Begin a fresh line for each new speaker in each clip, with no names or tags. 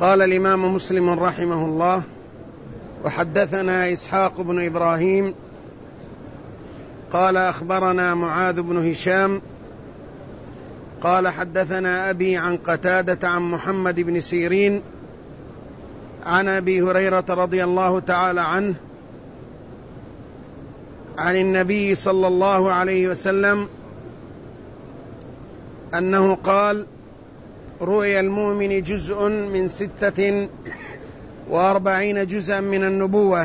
قال الإمام مسلم رحمه الله: وحدثنا إسحاق بن إبراهيم قال أخبرنا معاذ بن هشام قال حدثنا أبي عن قتادة عن محمد بن سيرين عن أبي هريرة رضي الله تعالى عنه عن النبي صلى الله عليه وسلم أنه قال: رؤيا المؤمن جزء من 46 جزءا من النبوة،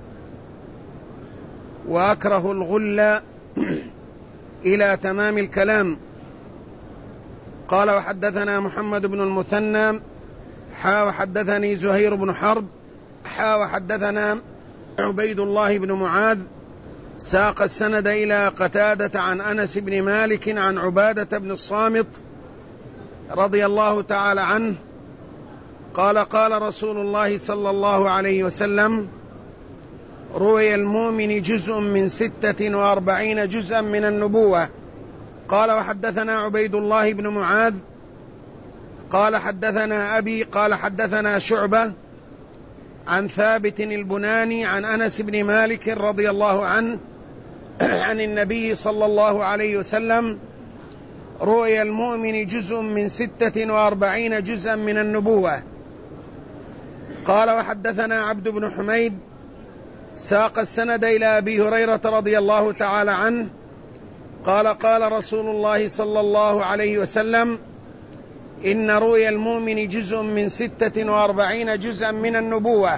وأكره الغل إلى تمام الكلام. قال: وحدثنا محمد بن المثنى وحدثني زهير بن حرب وحدثنا عبيد الله بن معاذ ساق السند إلى قتادة عن أنس بن مالك عن عبادة بن الصامت رضي الله تعالى عنه قال: قال رسول الله صلى الله عليه وسلم: رؤيا المؤمن جزء من 46 جزءا من النبوة. قال: وحدثنا عبيد الله بن معاذ قال حدثنا أبي قال حدثنا شعبة عن ثابت البناني عن أنس بن مالك رضي الله عنه عن النبي صلى الله عليه وسلم: رؤيا المؤمن جزء من 46 جزءا من النبوة. قال: وحدثنا عبد بن حميد ساق السند إلى أبي هريرة رضي الله تعالى عنه قال: قال رسول الله صلى الله عليه وسلم: إن رؤيا المؤمن جزء من 46 جزءا من النبوة.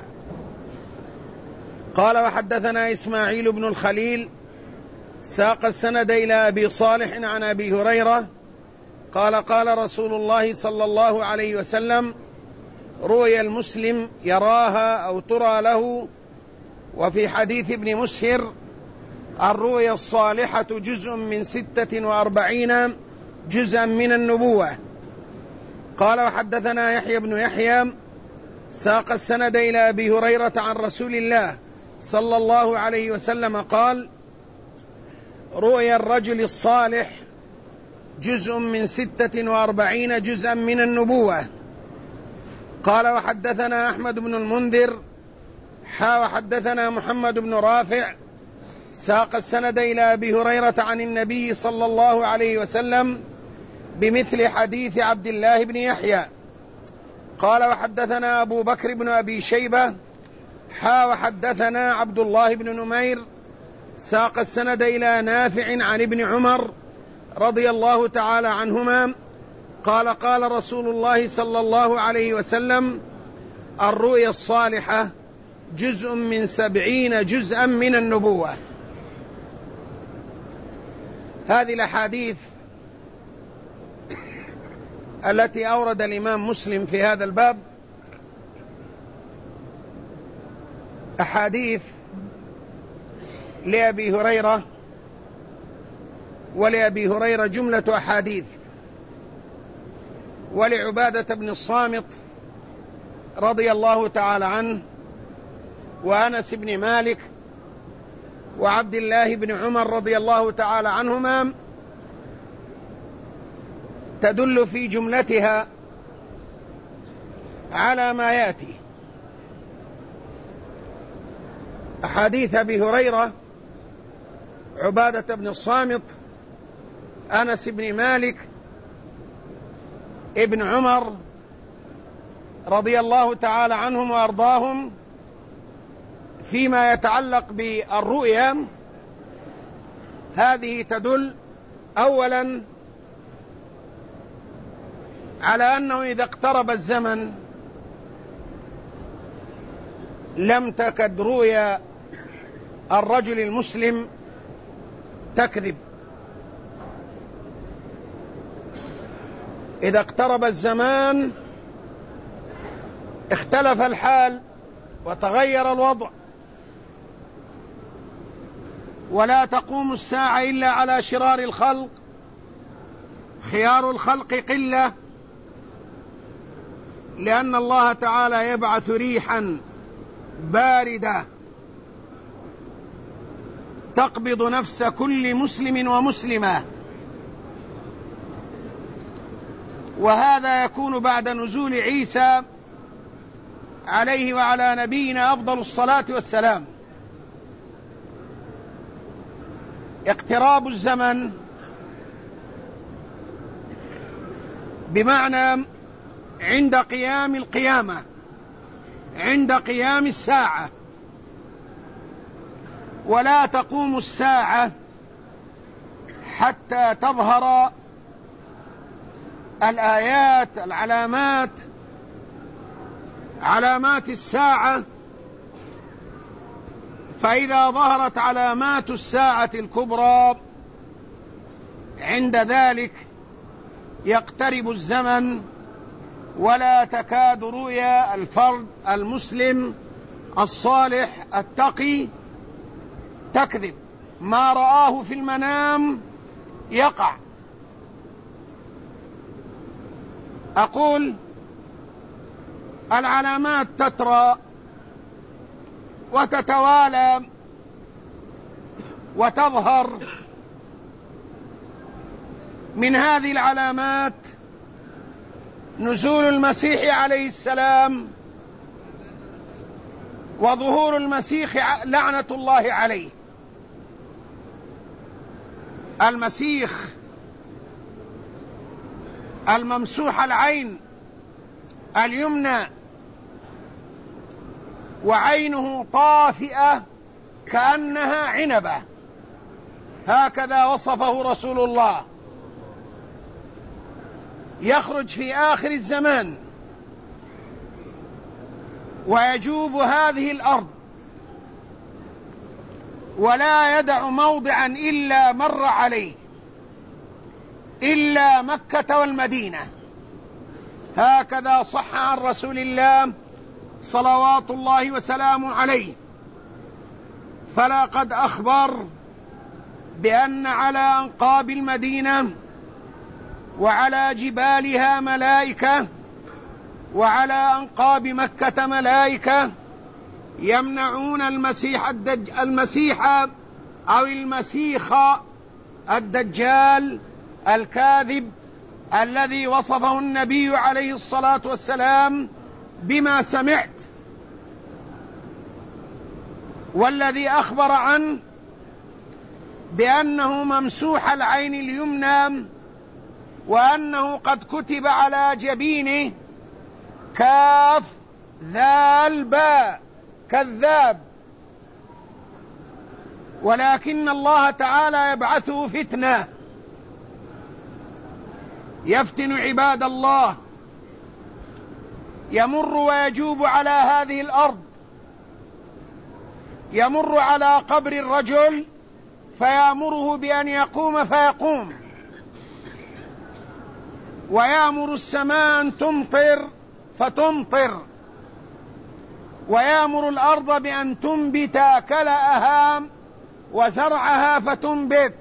قال: وحدثنا إسماعيل بن الخليل ساق السند إلى أبي صالح عن أبي هريرة قال: قال رسول الله صلى الله عليه وسلم: رؤيا المسلم يراها أو ترى له. وفي حديث ابن مسهر: الرؤيا الصالحة جزء من 46 جزءا من النبوة. قال: وحدثنا يحيى بن يحيى ساق السند إلى أبي هريرة عن رسول الله صلى الله عليه وسلم قال: رؤيا الرجل الصالح جزء من 46 جزءا من النبوة. قال: وحدثنا أحمد بن المنذر وحدثنا محمد بن رافع ساق السند إلى أبي هريرة عن النبي صلى الله عليه وسلم بمثل حديث عبد الله بن يحيى. قال: وحدثنا أبو بكر بن أبي شيبة وحدثنا عبد الله بن نمير ساق السند إلى نافع عن ابن عمر رضي الله تعالى عنهما قال: قال رسول الله صلى الله عليه وسلم: الرؤيا الصالحة جزء من 70 جزءا من النبوة. هذه الأحاديث التي أورد الإمام مسلم في هذا الباب أحاديث لأبي هريرة، ولأبي هريرة جملة أحاديث، ولعبادة بن الصامت رضي الله تعالى عنه، وأنس بن مالك، وعبد الله بن عمر رضي الله تعالى عنهما، تدل في جملتها على ما يأتي. أحاديث أبي هريرة، عبادة بن الصامت، أنس بن مالك، ابن عمر رضي الله تعالى عنهم وأرضاهم، فيما يتعلق بالرؤيا هذه تدل أولا على أنه إذا اقترب الزمن لم تكد رؤيا الرجل المسلم تكذب. إذا اقترب الزمان اختلف الحال وتغير الوضع، ولا تقوم الساعة إلا على شرار الخلق، خيار الخلق قلة، لأن الله تعالى يبعث ريحا باردة تقبض نفس كل مسلم ومسلمة، وهذا يكون بعد نزول عيسى عليه وعلى نبينا أفضل الصلاة والسلام. اقتراب الزمن بمعنى عند قيام القيامة، عند قيام الساعة، ولا تقوم الساعة حتى تظهر الآيات، علامات الساعة. فإذا ظهرت علامات الساعة الكبرى عند ذلك يقترب الزمن، ولا تكاد رؤيا الفرد المسلم الصالح التقي تكذب، ما رآه في المنام يقع. أقول العلامات تترى وتتوالى وتظهر. من هذه العلامات نزول المسيح عليه السلام وظهور المسيح لعنة الله عليه. المسيح الممسوح العين اليمنى وعينه طافئة كأنها عنبة، هكذا وصفه رسول الله. يخرج في آخر الزمان ويجوب هذه الأرض، ولا يدع موضعا إلا مر عليه إلا مكة والمدينة، هكذا صح عن رسول الله صلوات الله وسلامه عليه. فلقد أخبر بأن على أنقاب المدينة وعلى جبالها ملائكة، وعلى أنقاب مكة ملائكة يمنعون المسيح أو المسيخ الدجال الكاذب الذي وصفه النبي عليه الصلاة والسلام بما سمعت، والذي أخبر عنه بأنه ممسوح العين اليمنى، وأنه قد كتب على جبينه كاف ذال باء كذاب، ولكن الله تعالى يبعثه فتنة، يفتن عباد الله، يمر ويجوب على هذه الأرض، يمر على قبر الرجل فيأمره بأن يقوم فيقوم، ويأمر السماء أن تمطر فتمطر، ويأمر الأرض بأن تنبت كلأها وزرعها فتنبت.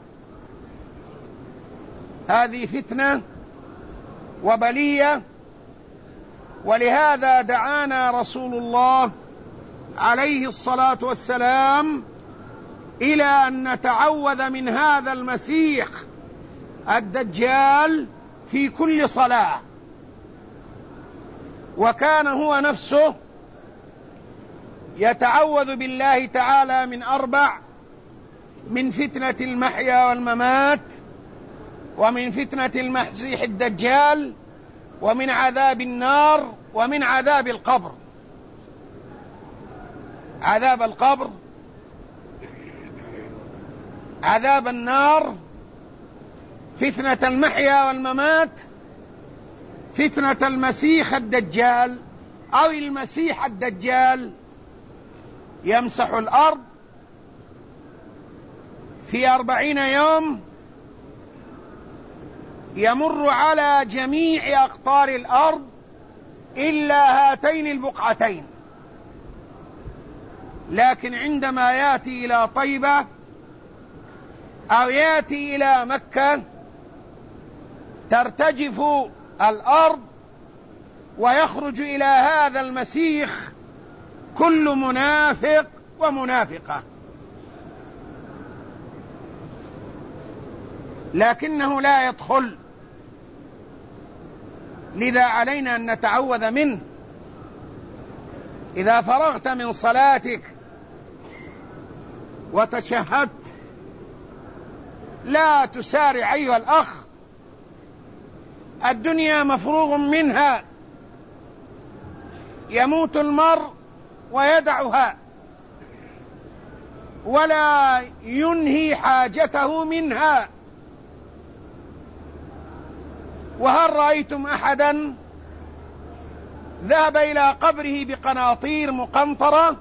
هذه فتنة وبلية، ولهذا دعانا رسول الله عليه الصلاة والسلام إلى أن نتعوذ من هذا المسيح الدجال في كل صلاة. وكان هو نفسه يتعوذ بالله تعالى من 4: من فتنة المحيا والممات، ومن فتنة المسيح الدجال، ومن عذاب النار، ومن عذاب القبر. عذاب القبر، عذاب النار، فتنة المحيا والممات، فتنة المسيح الدجال أو المسيح الدجال. يمسح الأرض في 40 يوم، يمر على جميع أقطار الأرض إلا هاتين البقعتين، لكن عندما يأتي إلى طيبة أو يأتي إلى مكة ترتجف الأرض، ويخرج إلى هذا المسيح كل منافق ومنافقة، لكنه لا يدخل. لذا علينا أن نتعوذ منه إذا فرغت من صلاتك وتشهدت لا تسارع أيها الأخ، الدنيا مفروغ منها، يموت المرء ويدعها ولا ينهي حاجته منها. وهل رأيتم أحدا ذهب إلى قبره بقناطير مقنطرة؟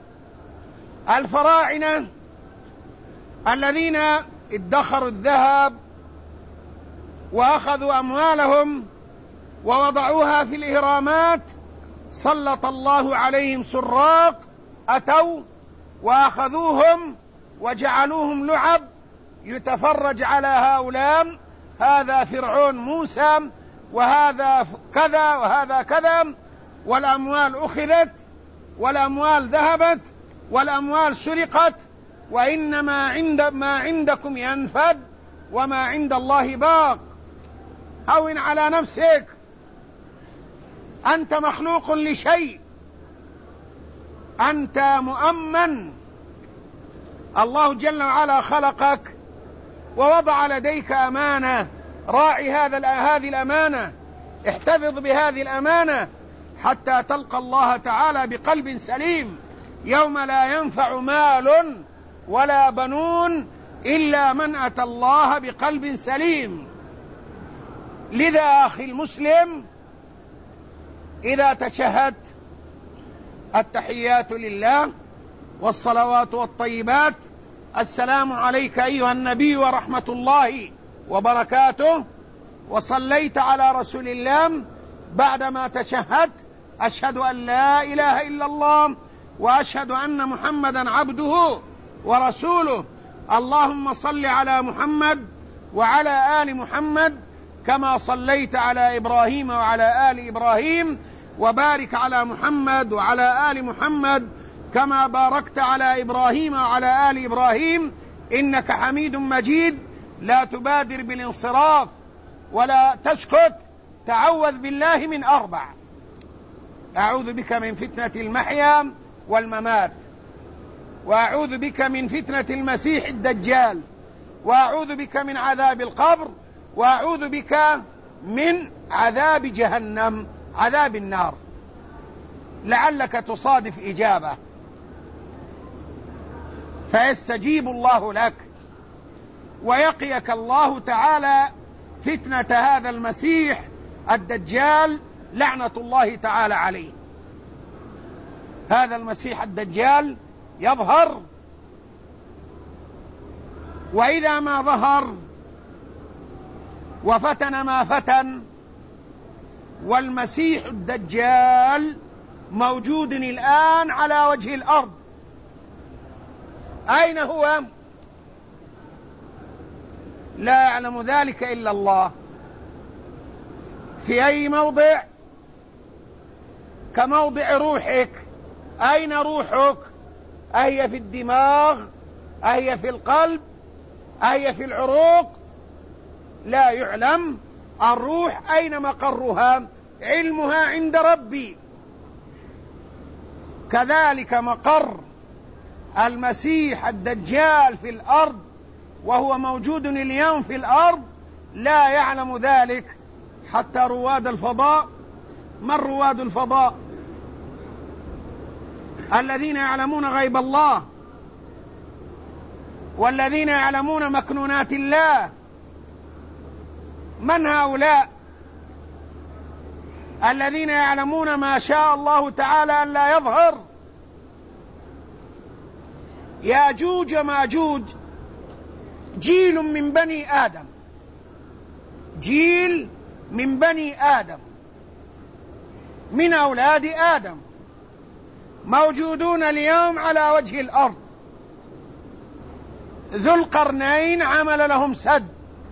الفراعنة الذين ادخروا الذهب وأخذوا أموالهم ووضعوها في الإهرامات، سلط الله عليهم سراق أتوا وأخذوهم وجعلوهم لعب يتفرج على هؤلاء، هذا فرعون موسى وهذا كذا وهذا كذا، والأموال أخذت والأموال ذهبت والأموال سرقت، وإنما ما عندكم ينفد وما عند الله باق. هون على نفسك، أنت مخلوق لشيء، أنت مؤمن، الله جل وعلا خلقك ووضع لديك أمانة، راعي هذه الأمانة، احتفظ بهذه الأمانة حتى تلقى الله تعالى بقلب سليم، يوم لا ينفع مال ولا بنون إلا من أتى الله بقلب سليم. لذا أخي المسلم، إذا تشهدت التحيات لله والصلوات والطيبات، السلام عليك أيها النبي ورحمة الله وبركاته، وصليت على رسول الله بعدما تشهدت، أشهد أن لا إله إلا الله وأشهد أن محمدا عبده ورسوله، اللهم صل على محمد وعلى آل محمد كما صليت على إبراهيم وعلى آل إبراهيم، وبارك على محمد وعلى آل محمد كما باركت على إبراهيم وعلى آل إبراهيم إنك حميد مجيد. لا تبادر بالانصراف ولا تسكت، تعوذ بالله من 4: أعوذ بك من فتنة المحيا والممات، وأعوذ بك من فتنة المسيح الدجال، وأعوذ بك من عذاب القبر، وأعوذ بك من عذاب جهنم، عذاب النار. لعلك تصادف إجابة فيستجيب الله لك ويقيك الله تعالى فتنة هذا المسيح الدجال لعنة الله تعالى عليه. هذا المسيح الدجال يظهر، وإذا ما ظهر وفتن ما فتن، والمسيح الدجال موجود الآن على وجه الأرض. أين هو؟ لا يعلم ذلك إلا الله. في أي موضع؟ كموضع روحك. أين روحك؟ أهي في الدماغ؟ أهي في القلب؟ أهي في العروق؟ لا يعلم. الروح أين مقرها؟ علمها عند ربي. كذلك مقر المسيح الدجال في الأرض، وهو موجود اليوم في الأرض، لا يعلم ذلك حتى رواد الفضاء. من رواد الفضاء؟ الذين يعلمون غيب الله والذين يعلمون مكنونات الله. من هؤلاء؟ الذين يعلمون ما شاء الله تعالى أن لا يظهر. ياجوج وماجوج جيل من بني آدم، جيل من بني آدم، من أولاد آدم، موجودون اليوم على وجه الأرض. ذو القرنين عمل لهم سد،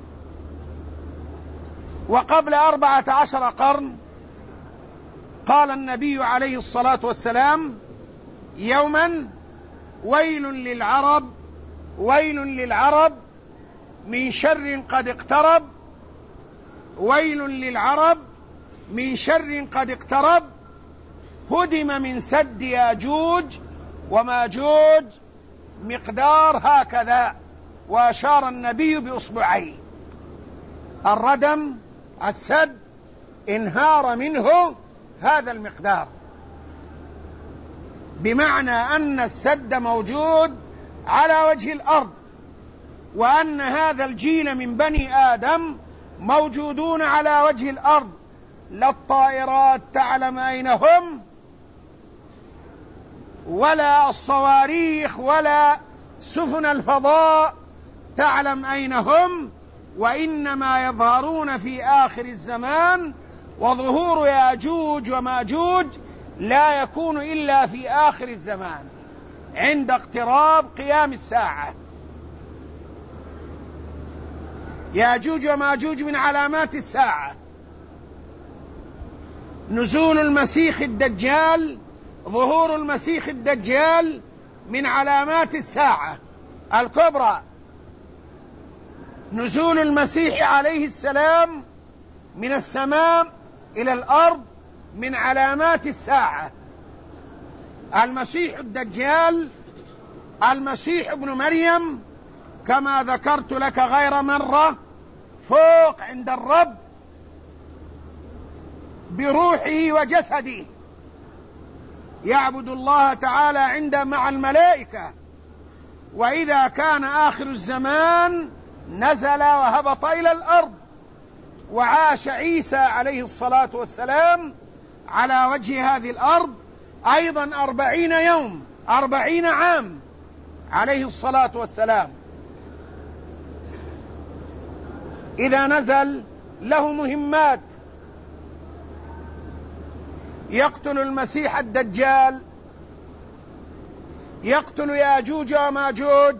وقبل 14 قرن قال النبي عليه الصلاة والسلام: يوما ويل للعرب، ويل للعرب من شر قد اقترب، ويل للعرب من شر قد اقترب. هدم من سد ياجوج وماجوج مقدار هكذا، وأشار النبي بإصبعيه. الردم السد انهار منه هذا المقدار، بمعنى أن السد موجود على وجه الأرض، وأن هذا الجيل من بني آدم موجودون على وجه الأرض، لا الطائرات تعلم أين هم، ولا الصواريخ ولا سفن الفضاء تعلم أين هم، وإنما يظهرون في آخر الزمان. وظهور ياجوج وماجوج لا يكون إلا في آخر الزمان عند اقتراب قيام الساعة. ياجوج وماجوج من علامات الساعة. نزول المسيح الدجال، ظهور المسيح الدجال من علامات الساعة الكبرى. نزول المسيح عليه السلام من السماء إلى الأرض من علامات الساعة. المسيح الدجال المسيح ابن مريم كما ذكرت لك غير مرة فوق عند الرب بروحه وجسده، يعبد الله تعالى مع الملائكة. وإذا كان آخر الزمان نزل وهبط إلى الأرض، وعاش عيسى عليه الصلاة والسلام على وجه هذه الأرض أيضا 40 يوم 40 عام عليه الصلاة والسلام. إذا نزل له مهمات، يقتل المسيح الدجال، يقتل ياجوج وماجوج،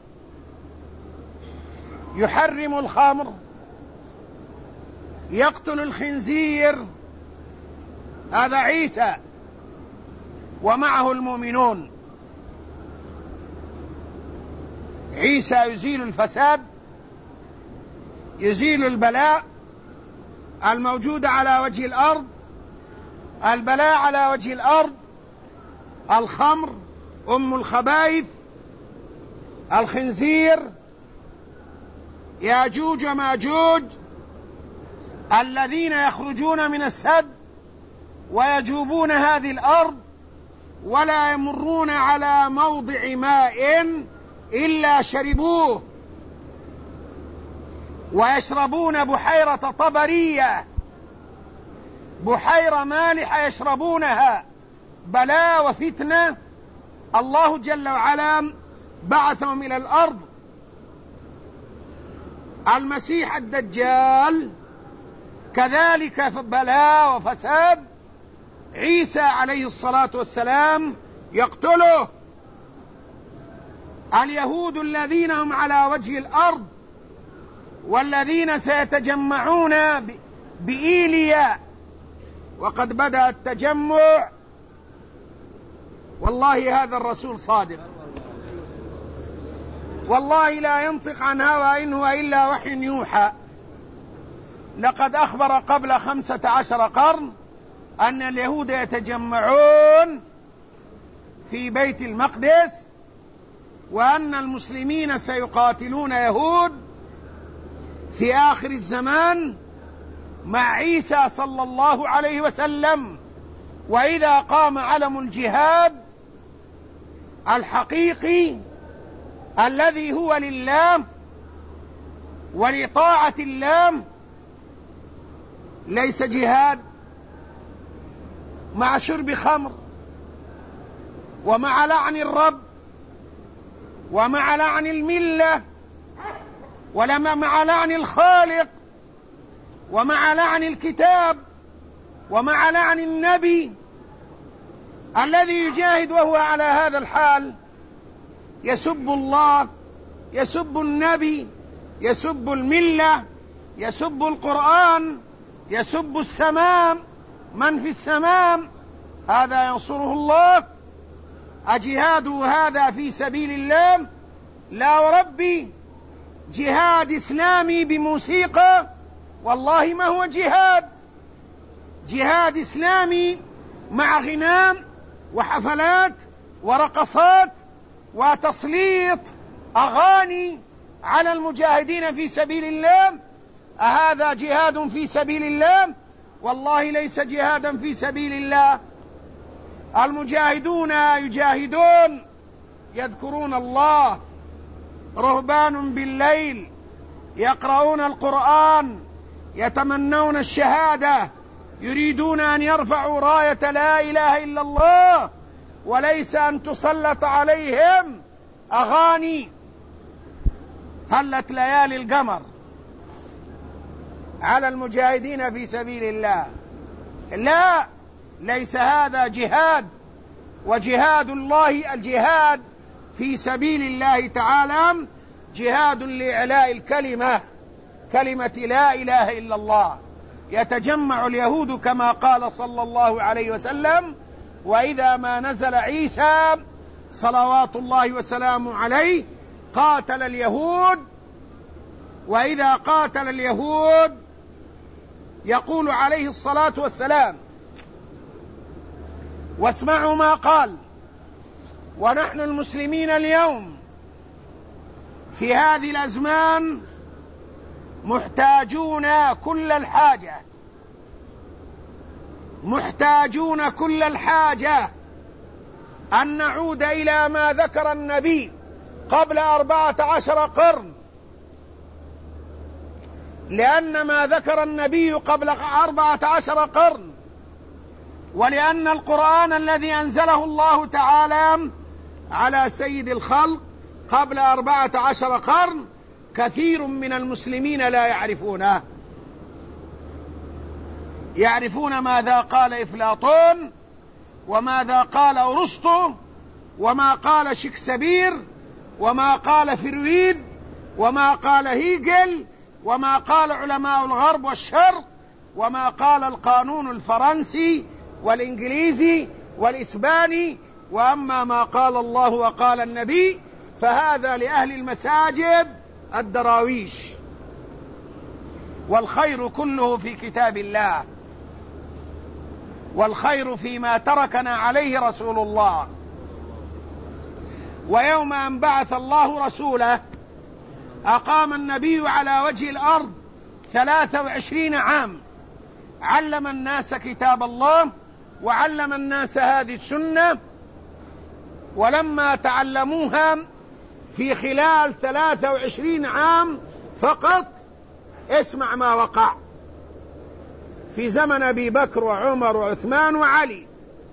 يحرم الخمر، يقتل الخنزير، هذا عيسى ومعه المؤمنون. عيسى يزيل الفساد، يزيل البلاء الموجود على وجه الأرض. البلاء على وجه الأرض الخمر أم الخبائث، الخنزير، ياجوج وماجوج الذين يخرجون من السد ويجوبون هذه الأرض ولا يمرون على موضع ماء إلا شربوه، ويشربون بحيرة طبرية، بحيرة مالحة يشربونها، بلاء وفتنة. الله جل وعلا بعثهم إلى الأرض. المسيح الدجال كذلك بلاء وفساد. عيسى عليه الصلاة والسلام يقتله. اليهود الذين هم على وجه الأرض والذين سيتجمعون بإيليا، وقد بدأ التجمع، والله هذا الرسول صادق، والله لا ينطق عن هوى إن هو إلا وحي يوحى. لقد أخبر قبل 15 قرن أن اليهود يتجمعون في بيت المقدس، وأن المسلمين سيقاتلون يهود في آخر الزمان مع عيسى صلى الله عليه وسلم. وإذا قام علم الجهاد الحقيقي الذي هو لله ولطاعة الله، ليس جهاد مع شرب خمر ومع لعن الرب ومع لعن الملة ولما مع لعن الخالق ومع لعن الكتاب ومع لعن النبي الذي يجاهد وهو على هذا الحال، يسب الله، يسب النبي، يسب الملة، يسب القرآن، يسب السماء، من في السماء، هذا ينصره الله؟ أجهاده هذا في سبيل الله؟ لا وربي، جهاد إسلامي بموسيقى والله ما هو جهاد. جهاد إسلامي مع غنام وحفلات ورقصات وتسليط أغاني على المجاهدين في سبيل الله. أهذا جهاد في سبيل الله؟ والله ليس جهادا في سبيل الله. المجاهدون يجاهدون يذكرون الله، رهبان بالليل يقرؤون القرآن، يتمنون الشهادة، يريدون أن يرفعوا راية لا إله إلا الله، وليس أن تسلط عليهم أغاني. هلت ليالي القمر على المجاهدين في سبيل الله. لا، ليس هذا جهاد. وجهاد الله، الجهاد في سبيل الله تعالى جهاد لإعلاء الكلمة، كلمة لا إله إلا الله. يتجمع اليهود كما قال صلى الله عليه وسلم: وإذا ما نزل عيسى صلوات الله وسلامه عليه قاتل اليهود. وإذا قاتل اليهود يقول عليه الصلاة والسلام، واسمعوا ما قال: ونحن المسلمين اليوم في هذه الأزمان محتاجون كل الحاجة، محتاجون كل الحاجة أن نعود إلى ما ذكر النبي قبل 14 قرن، لأن ما ذكر النبي قبل 14 قرن، ولأن القرآن الذي أنزله الله تعالى على سيد الخلق قبل 14 قرن كثير من المسلمين لا يعرفونه. يعرفون ماذا قال إفلاطون، وماذا قال أرسطو، وما قال شكسبير، وما قال فرويد، وما قال هيجل، وما قال علماء الغرب والشرق، وما قال القانون الفرنسي والإنجليزي والإسباني. وأما ما قال الله وقال النبي فهذا لأهل المساجد الدراويش. والخير كله في كتاب الله، والخير فيما تركنا عليه رسول الله. ويوم أن بعث الله رسوله أقام النبي على وجه الأرض 23 عام، علم الناس كتاب الله وعلم الناس هذه السنة. ولما تعلموها في خلال 23 عام فقط، اسمع ما وقع في زمن أبي بكر وعمر وعثمان وعلي.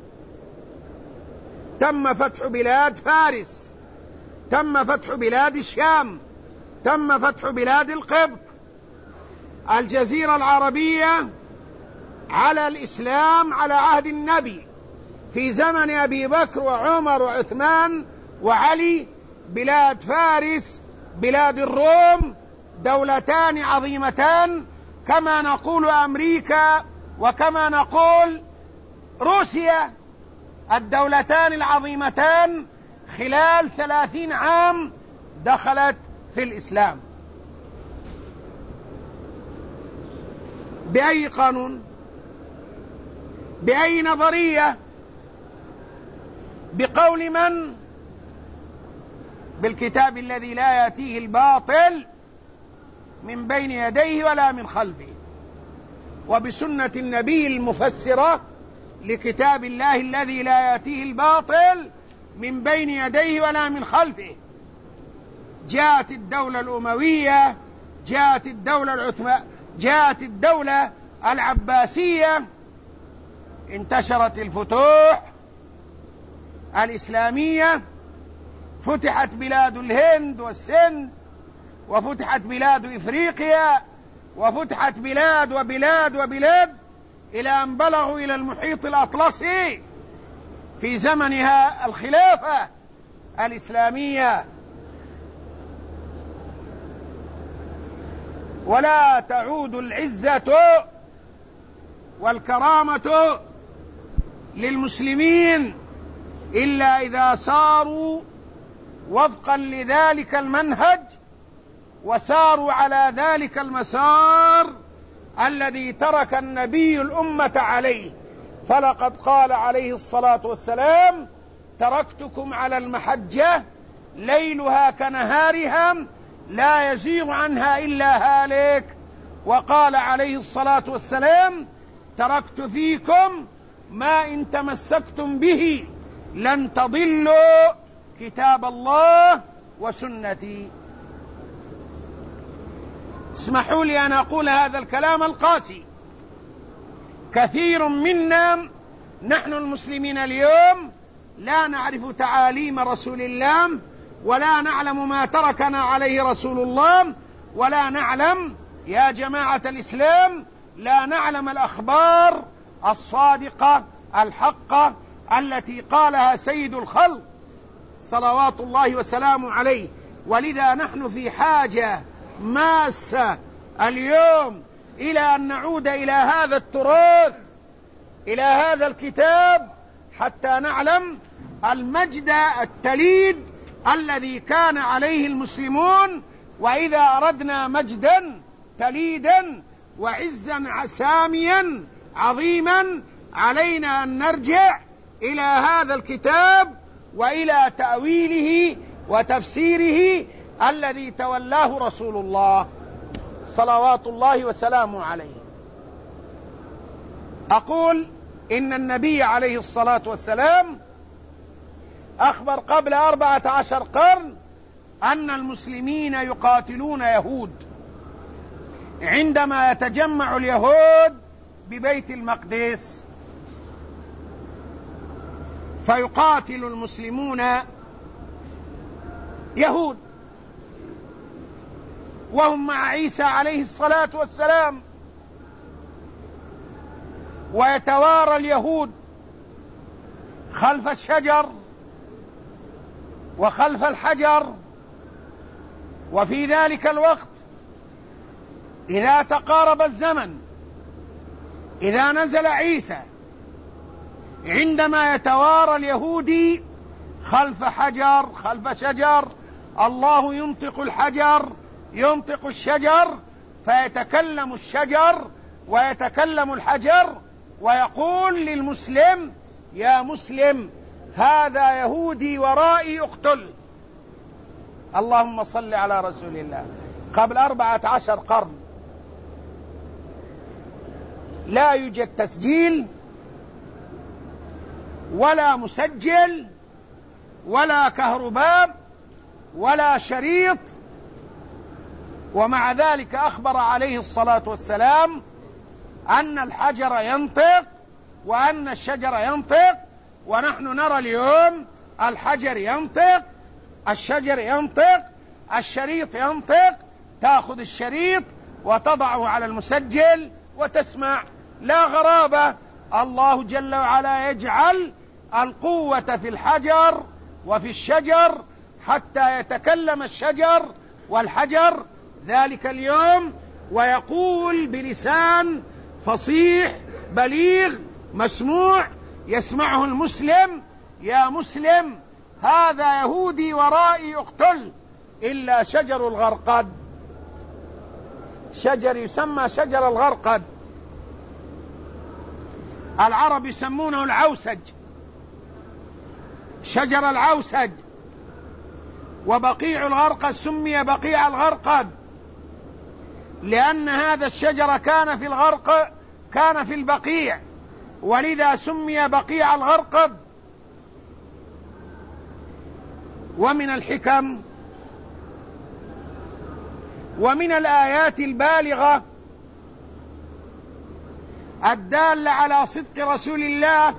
تم فتح بلاد فارس، تم فتح بلاد الشام، تم فتح بلاد القبط. الجزيرة العربية على الإسلام على عهد النبي في زمن أبي بكر وعمر وعثمان وعلي. بلاد فارس، بلاد الروم، دولتان عظيمتان كما نقول أمريكا وكما نقول روسيا. الدولتان العظيمتان خلال 30 عام دخلت في الإسلام. بأي قانون؟ بأي نظرية؟ بقول من؟ بالكتاب الذي لا يأتيه الباطل من بين يديه ولا من خلفه، وبسنة النبي المفسرة لكتاب الله الذي لا يأتيه الباطل من بين يديه ولا من خلفه. جاءت الدولة الأموية، جاءت الدولة العباسية، انتشرت الفتوح الإسلامية، فتحت بلاد الهند والسند، وفتحت بلاد إفريقيا، وفتحت بلاد وبلاد وبلاد، إلى أن بلغوا إلى المحيط الأطلسي في زمنها الخلافة الإسلامية. ولا تعود العزة والكرامة للمسلمين إلا إذا صاروا وفقا لذلك المنهج، وساروا على ذلك المسار الذي ترك النبي الأمة عليه فلقد قال عليه الصلاة والسلام: تركتكم على المحجة ليلها كنهارها لا يزيغ عنها إلا هالك. وقال عليه الصلاة والسلام: تركت فيكم ما إن تمسكتم به لن تضلوا كتاب الله وسنتي. اسمحوا لي أن أقول هذا الكلام القاسي. كثير منا نحن المسلمين اليوم لا نعرف تعاليم رسول الله، ولا نعلم ما تركنا عليه رسول الله، ولا نعلم يا جماعة الإسلام، لا نعلم الأخبار الصادقة الحقة التي قالها سيد الخلق صلوات الله وسلامه عليه. ولذا نحن في حاجة ماسة اليوم إلى أن نعود إلى هذا التراث، إلى هذا الكتاب، حتى نعلم المجد التليد الذي كان عليه المسلمون. وإذا أردنا مجدا تليدا وعزا ساميا عظيما علينا أن نرجع إلى هذا الكتاب وإلى تأويله وتفسيره الذي تولاه رسول الله صلوات الله وسلامه عليه. أقول إن النبي عليه الصلاة والسلام أخبر قبل 14 قرن أن المسلمين يقاتلون يهود. عندما يتجمع اليهود ببيت المقدس فيقاتل المسلمون يهود، وهم مع عيسى عليه الصلاة والسلام، ويتوارى اليهود خلف الشجر وخلف الحجر. وفي ذلك الوقت إذا تقارب الزمن، إذا نزل عيسى، عندما يتوارى اليهودي خلف حجر خلف شجر، الله ينطق الحجر ينطق الشجر، فيتكلم الشجر ويتكلم الحجر ويقول للمسلم: يا مسلم هذا يهودي ورائي اقتل. اللهم صل على رسول الله. قبل 14 قرن لا يوجد تسجيل ولا مسجل ولا كهرباء ولا شريط، ومع ذلك أخبر عليه الصلاة والسلام أن الحجر ينطق وأن الشجر ينطق. ونحن نرى اليوم الحجر ينطق، الشجر ينطق، الشريط ينطق. تأخذ الشريط وتضعه على المسجل وتسمع، لا غرابة. الله جل وعلا يجعل القوة في الحجر وفي الشجر حتى يتكلم الشجر والحجر ذلك اليوم ويقول بلسان فصيح بليغ مسموع يسمعه المسلم: يا مسلم هذا يهودي ورائي اقتل، إلا شجر الغرقد. شجر يسمى شجر الغرقد، العرب يسمونه العوسج، شجر العوسج. وبقيع الغرقد سمي بقيع الغرقد لأن هذا الشجر كان في الغرق، كان في البقيع، ولذا سمي بقيع الغرقد. ومن الحكم ومن الآيات البالغة الدالة على صدق رسول الله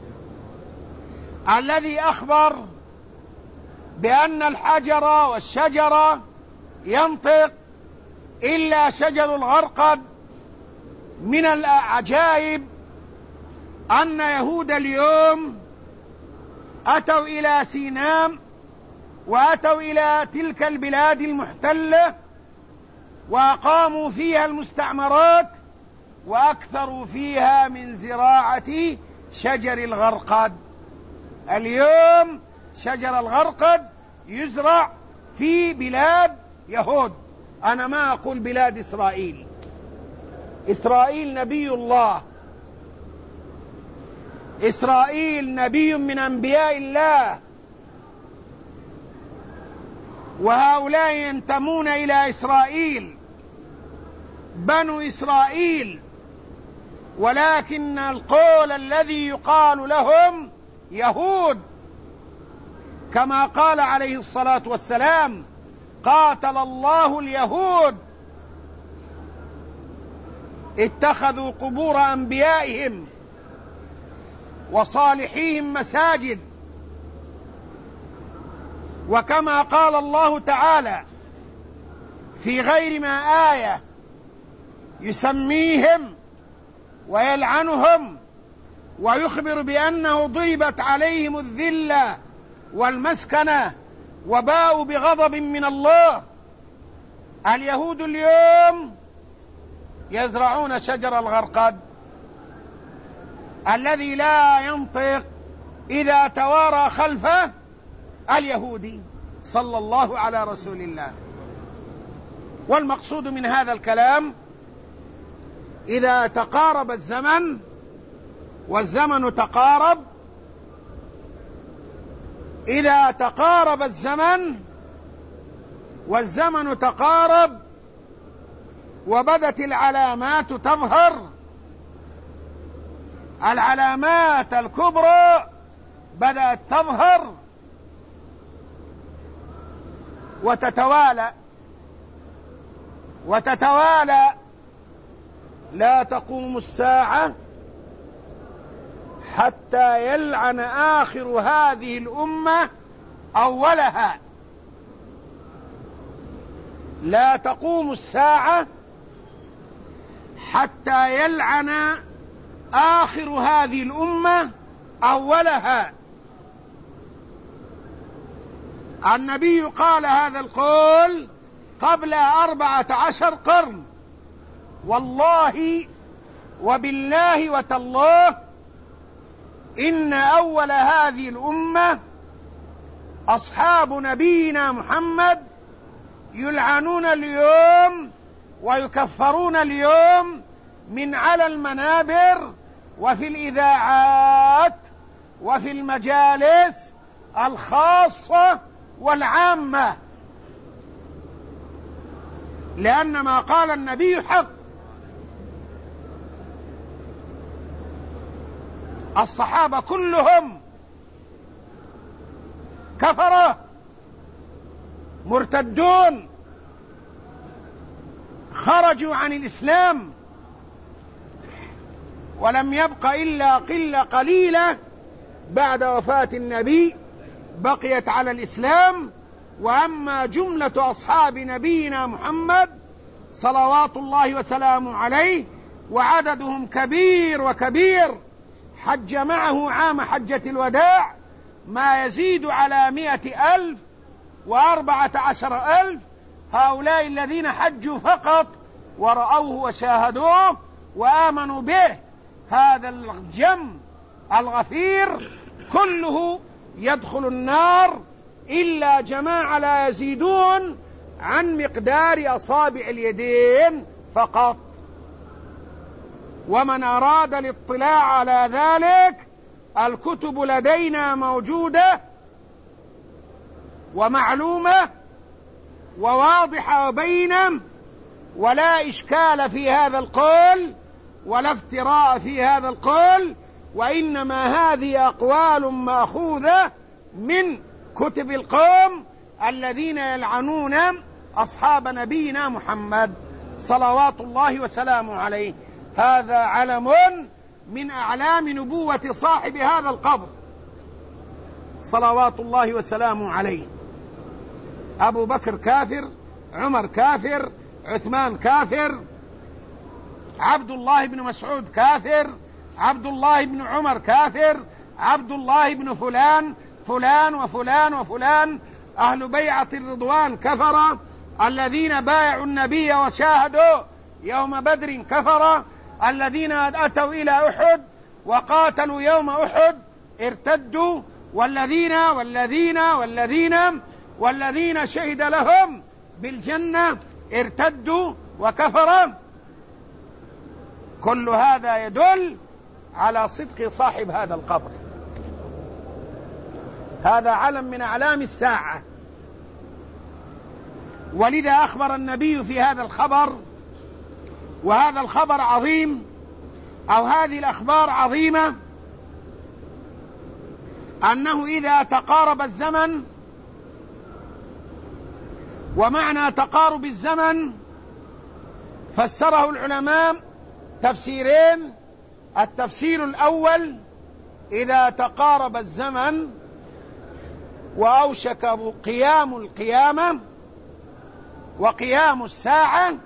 الذي أخبر بأن الحجر والشجر ينطق إلا شجر الغرقد. من العجائب أن يهود اليوم أتوا إلى سيناء وأتوا إلى تلك البلاد المحتلة وأقاموا فيها المستعمرات وأكثروا فيها من زراعة شجر الغرقد. اليوم شجر الغرقد يزرع في بلاد يهود. أنا ما أقول بلاد إسرائيل، إسرائيل نبي الله إسرائيل نبي من أنبياء الله، وهؤلاء ينتمون إلى إسرائيل، بنو إسرائيل، ولكن القول الذي يقال لهم يهود، كما قال عليه الصلاة والسلام: قاتل الله اليهود اتخذوا قبور أنبيائهم وصالحيهم مساجد. وكما قال الله تعالى في غير ما آية يسميهم ويلعنهم ويخبر بأنه ضربت عليهم الذلة والمسكنة وباءوا بغضب من الله. اليهود اليوم يزرعون شجر الغرقد الذي لا ينطق إذا توارى خلفه اليهودي صلى الله على رسول الله. والمقصود من هذا الكلام: إذا تقارب الزمن والزمن تقارب، إذا تقارب الزمن والزمن تقارب وبدت العلامات تظهر، العلامات الكبرى بدأت تظهر وتتوالى، لا تقوم الساعة حتى يلعن آخر هذه الأمة أولها. لا تقوم الساعة حتى يلعن آخر هذه الأمة أولها. النبي قال هذا القول قبل 14 قرن، والله وبالله وتالله إن أول هذه الأمة أصحاب نبينا محمد يلعنون اليوم ويكفرون اليوم من على المنابر وفي الإذاعات وفي المجالس الخاصة والعامة، لأن ما قال النبي حق. الصحابة كلهم كفرة مرتدون، خرجوا عن الإسلام، ولم يبق إلا قلة قليلة بعد وفاة النبي بقيت على الإسلام. وأما جملة أصحاب نبينا محمد صلوات الله وسلامه عليه وعددهم كبير وكبير، حج معه عام حجة الوداع ما يزيد على 114,000. هؤلاء الذين حجوا فقط ورأوه وشاهدوه وآمنوا به، هذا الجم الغفير كله يدخل النار إلا جماعة لا يزيدون عن مقدار أصابع اليدين فقط. ومن أراد الاطلاع على ذلك الكتب لدينا موجودة ومعلومة وواضحة وبينة، ولا إشكال في هذا القول ولا افتراء في هذا القول، وإنما هذه أقوال مأخوذة من كتب القوم الذين يلعنون أصحاب نبينا محمد صلوات الله وسلامه عليه. هذا علم من أعلام نبوة صاحب هذا القبر صلوات الله وسلامه عليه. أبو بكر كافر، عمر كافر، عثمان كافر، عبد الله بن مسعود كافر، عبد الله بن عمر كافر، عبد الله بن فلان فلان وفلان وفلان، أهل بيعة الرضوان كفر، الذين بايعوا النبي وشاهدوا يوم بدر كفر، الذين أتوا إلى أحد وقاتلوا يوم أحد ارتدوا، والذين شهد لهم بالجنة ارتدوا وكفروا. كل هذا يدل على صدق صاحب هذا القبر. هذا علم من أعلام الساعة، ولذا أخبر النبي في هذا الخبر، وهذا الخبر عظيم أو هذه الأخبار عظيمة، أنه إذا تقارب الزمن، ومعنى تقارب الزمن فسره العلماء تفسيرين. التفسير الأول: إذا تقارب الزمن وأوشك قيام القيامة وقيام الساعة،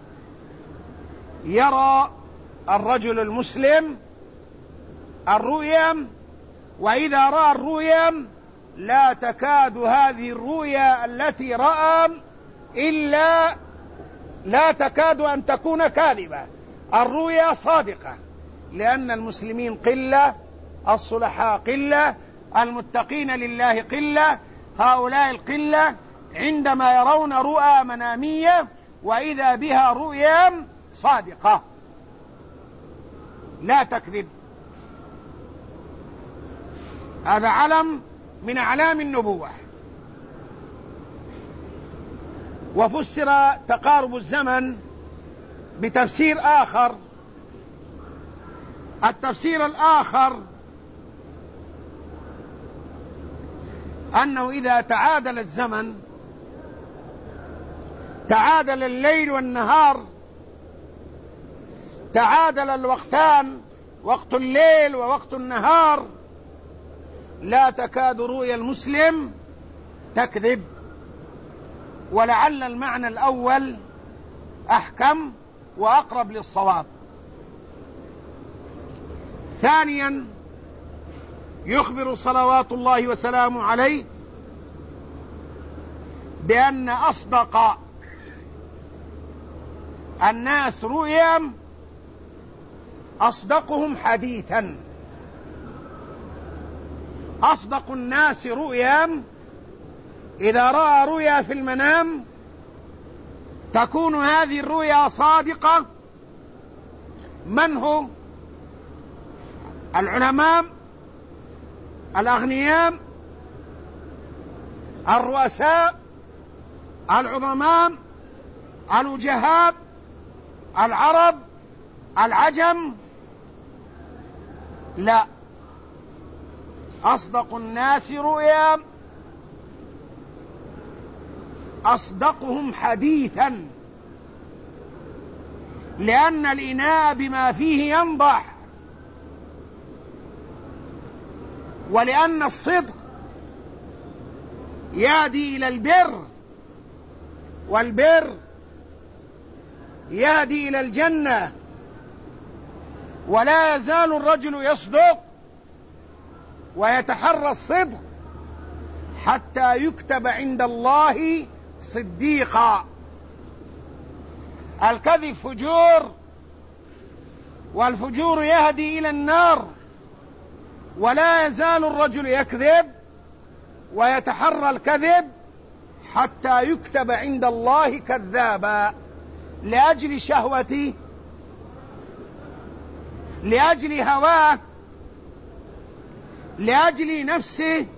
يرى الرجل المسلم الرؤيا، وإذا رأى الرؤيا لا تكاد هذه الرؤيا التي رأى إلا لا تكاد أن تكون كاذبة، الرؤيا صادقة، لأن المسلمين قلة، الصلحاء قلة، المتقين لله قلة. هؤلاء القلة عندما يرون رؤى منامية وإذا بها رؤيا صادقة لا تكذب. هذا علم من أعلام النبوة. وفسر تقارب الزمن بتفسير آخر. التفسير الآخر أنه إذا تعادل الزمن، تعادل الليل والنهار، تعادل الوقتان، وقت الليل ووقت النهار، لا تكاد رؤيا المسلم تكذب. ولعل المعنى الأول أحكم وأقرب للصواب. ثانيا، يخبر صلوات الله وسلامه عليه بأن أصدق الناس رؤيا أصدقهم حديثا. أصدق الناس رؤيا، إذا رأى رؤيا في المنام تكون هذه الرؤيا صادقة. من هو؟ العلماء، الأغنياء، الرؤساء، العظماء، الوجهاء، العرب، العجم؟ لا، أصدق الناس رؤيا أصدقهم حديثا، لأن الإناء بما فيه ينضح، ولأن الصدق يهدي إلى البر، والبر يهدي إلى الجنة. ولا يزال الرجل يصدق ويتحرى الصدق حتى يكتب عند الله صديقا. الكذب فجور، والفجور يهدي إلى النار. ولا يزال الرجل يكذب ويتحرى الكذب حتى يكتب عند الله كذابا، لأجل شهوته، لأجل هواه، لأجل نفسه،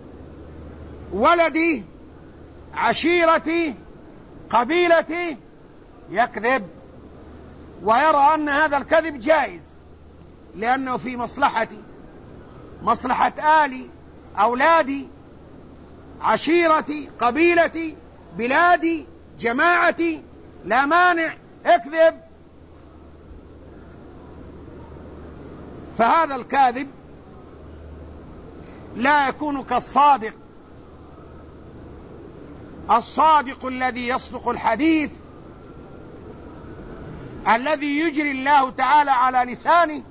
ولدي، عشيرتي، قبيلتي، يكذب ويرى أن هذا الكذب جائز، لأنه في مصلحتي، مصلحة آلي، أولادي، عشيرتي، قبيلتي، بلادي، جماعتي، لا مانع، اكذب. فهذا الكاذب لا يكون كالصادق. الصادق الذي يصدق الحديث، الذي يجري الله تعالى على لسانه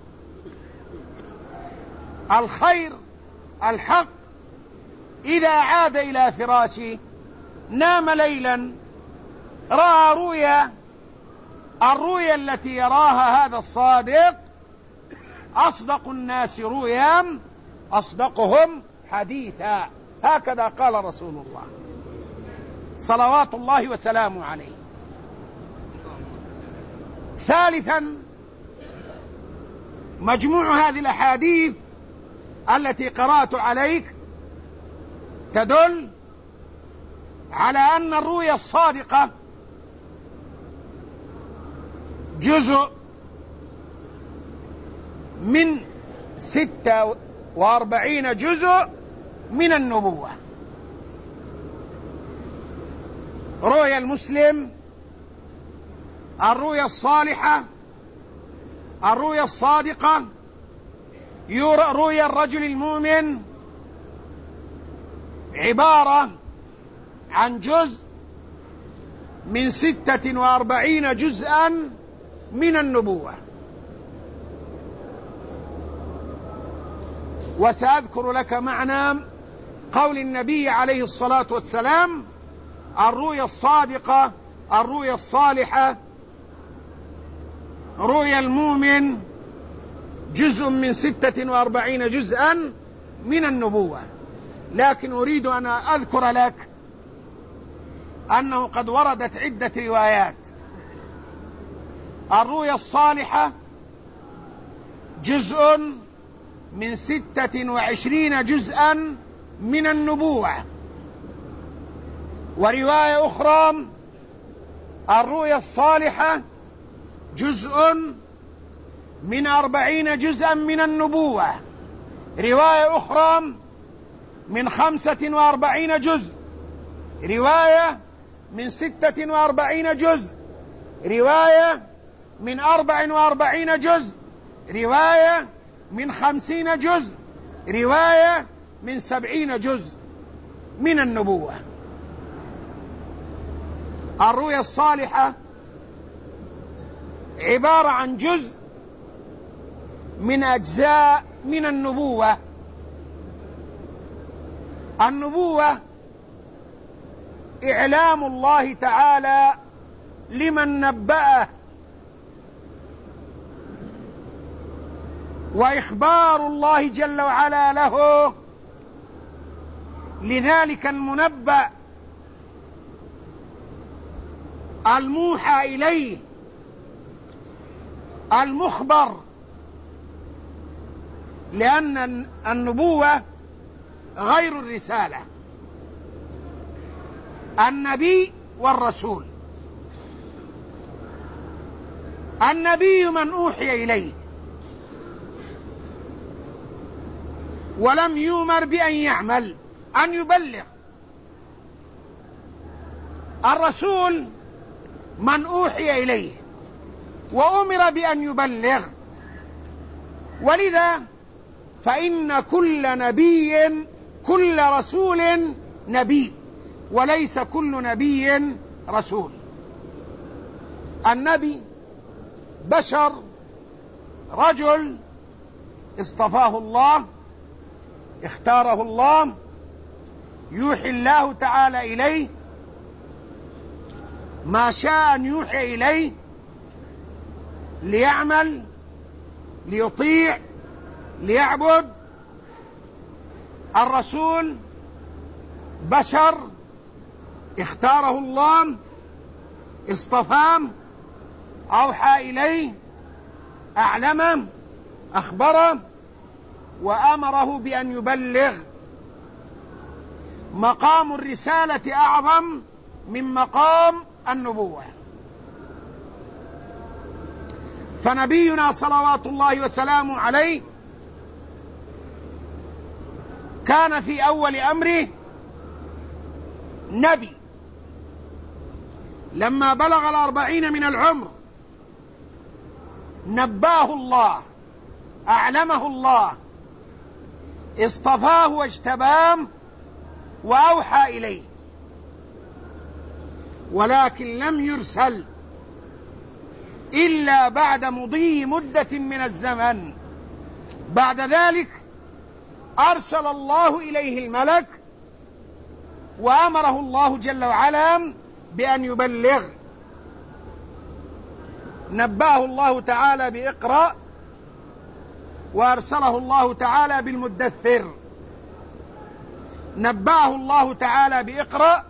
الخير الحق، إذا عاد إلى فراشه نام ليلا رأى رؤيا، الرؤيا التي يراها هذا الصادق أصدق الناس رؤيا أصدقهم حديثا. هكذا قال رسول الله صلوات الله وسلامه عليه. ثالثا، مجموع هذه الأحاديث التي قرأت عليك تدل على أن الرؤيا الصادقة جزء من 46 جزء من النبوة. رؤيا المسلم، الرؤيا الصالحة، الرؤيا الصادقة، رؤيا الرجل المؤمن، عبارة عن جزء من 46 جزءا من النبوة. وسأذكر لك معنى قول النبي عليه الصلاة والسلام: الرؤيا الصادقة، الرؤيا الصالحة، رؤيا المؤمن جزء من 46 جزءا من النبوة. لكن أريد أن أذكر لك أنه قد وردت عدة روايات. الرؤيا الصالحة جزء من 26 جزءا من النبوة. ورواية أخرى: الرؤيا الصالحة جزء من 40 جزءا من النبوة. رواية أخرى من 45 جزء. رواية من 46 جزء. رواية من 44 جزء. رواية من 50 جزء. رواية من 70 جزء من النبوة. الرؤيا الصالحة عبارة عن جزء من أجزاء من النبوة. النبوة إعلام الله تعالى لمن نبأه، وإخبار الله جل وعلا له لذلك المنبأ الموحى إليه المخبر. لأن النبوة غير الرسالة. النبي والرسول: النبي من أوحي إليه ولم يؤمر بأن يعمل، أن يبلغ. الرسول من أوحي إليه وأمر بأن يبلغ. ولذا فإن كل رسول نبي، وليس كل نبي رسول. النبي بشر، رجل اصطفاه الله، اختاره الله، يوحي الله تعالى إليه ما شاء أن يوحي إليه ليعمل، ليطيع، ليعبد. الرسول بشر اختاره الله، اصطفاه، أوحى إليه، أعلمه، أخبره، وأمره بأن يبلغ. مقام الرسالة أعظم من مقام النبوة. فنبينا صلوات الله وسلامه عليه كان في أول أمره نبي. لما بلغ 40 من العمر نباه الله، أعلمه الله، اصطفاه واجتباه وأوحى إليه، ولكن لم يرسل إلا بعد مضي مدة من الزمن. بعد ذلك أرسل الله إليه الملك وأمره الله جل وعلا بأن يبلغ. نباه الله تعالى بإقرأ، وأرسله الله تعالى بالمدثر. نباه الله تعالى بإقرأ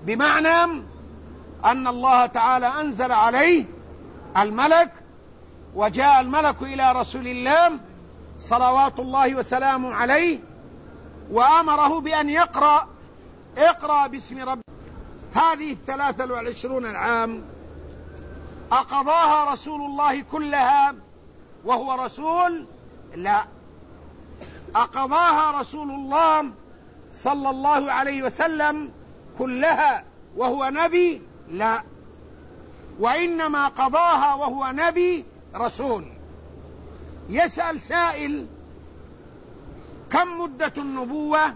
بمعنى أن الله تعالى أنزل عليه الملك وجاء الملك إلى رسول الله صلوات الله وسلامه عليه وأمره بأن اقرأ باسم رب. هذه 23 العام أقضاها رسول الله كلها وهو رسول؟ لا، أقضاها رسول الله صلى الله عليه وسلم كلها وهو نبي؟ لا، وإنما قضاها وهو نبي رسول. يسأل سائل: كم مدة النبوة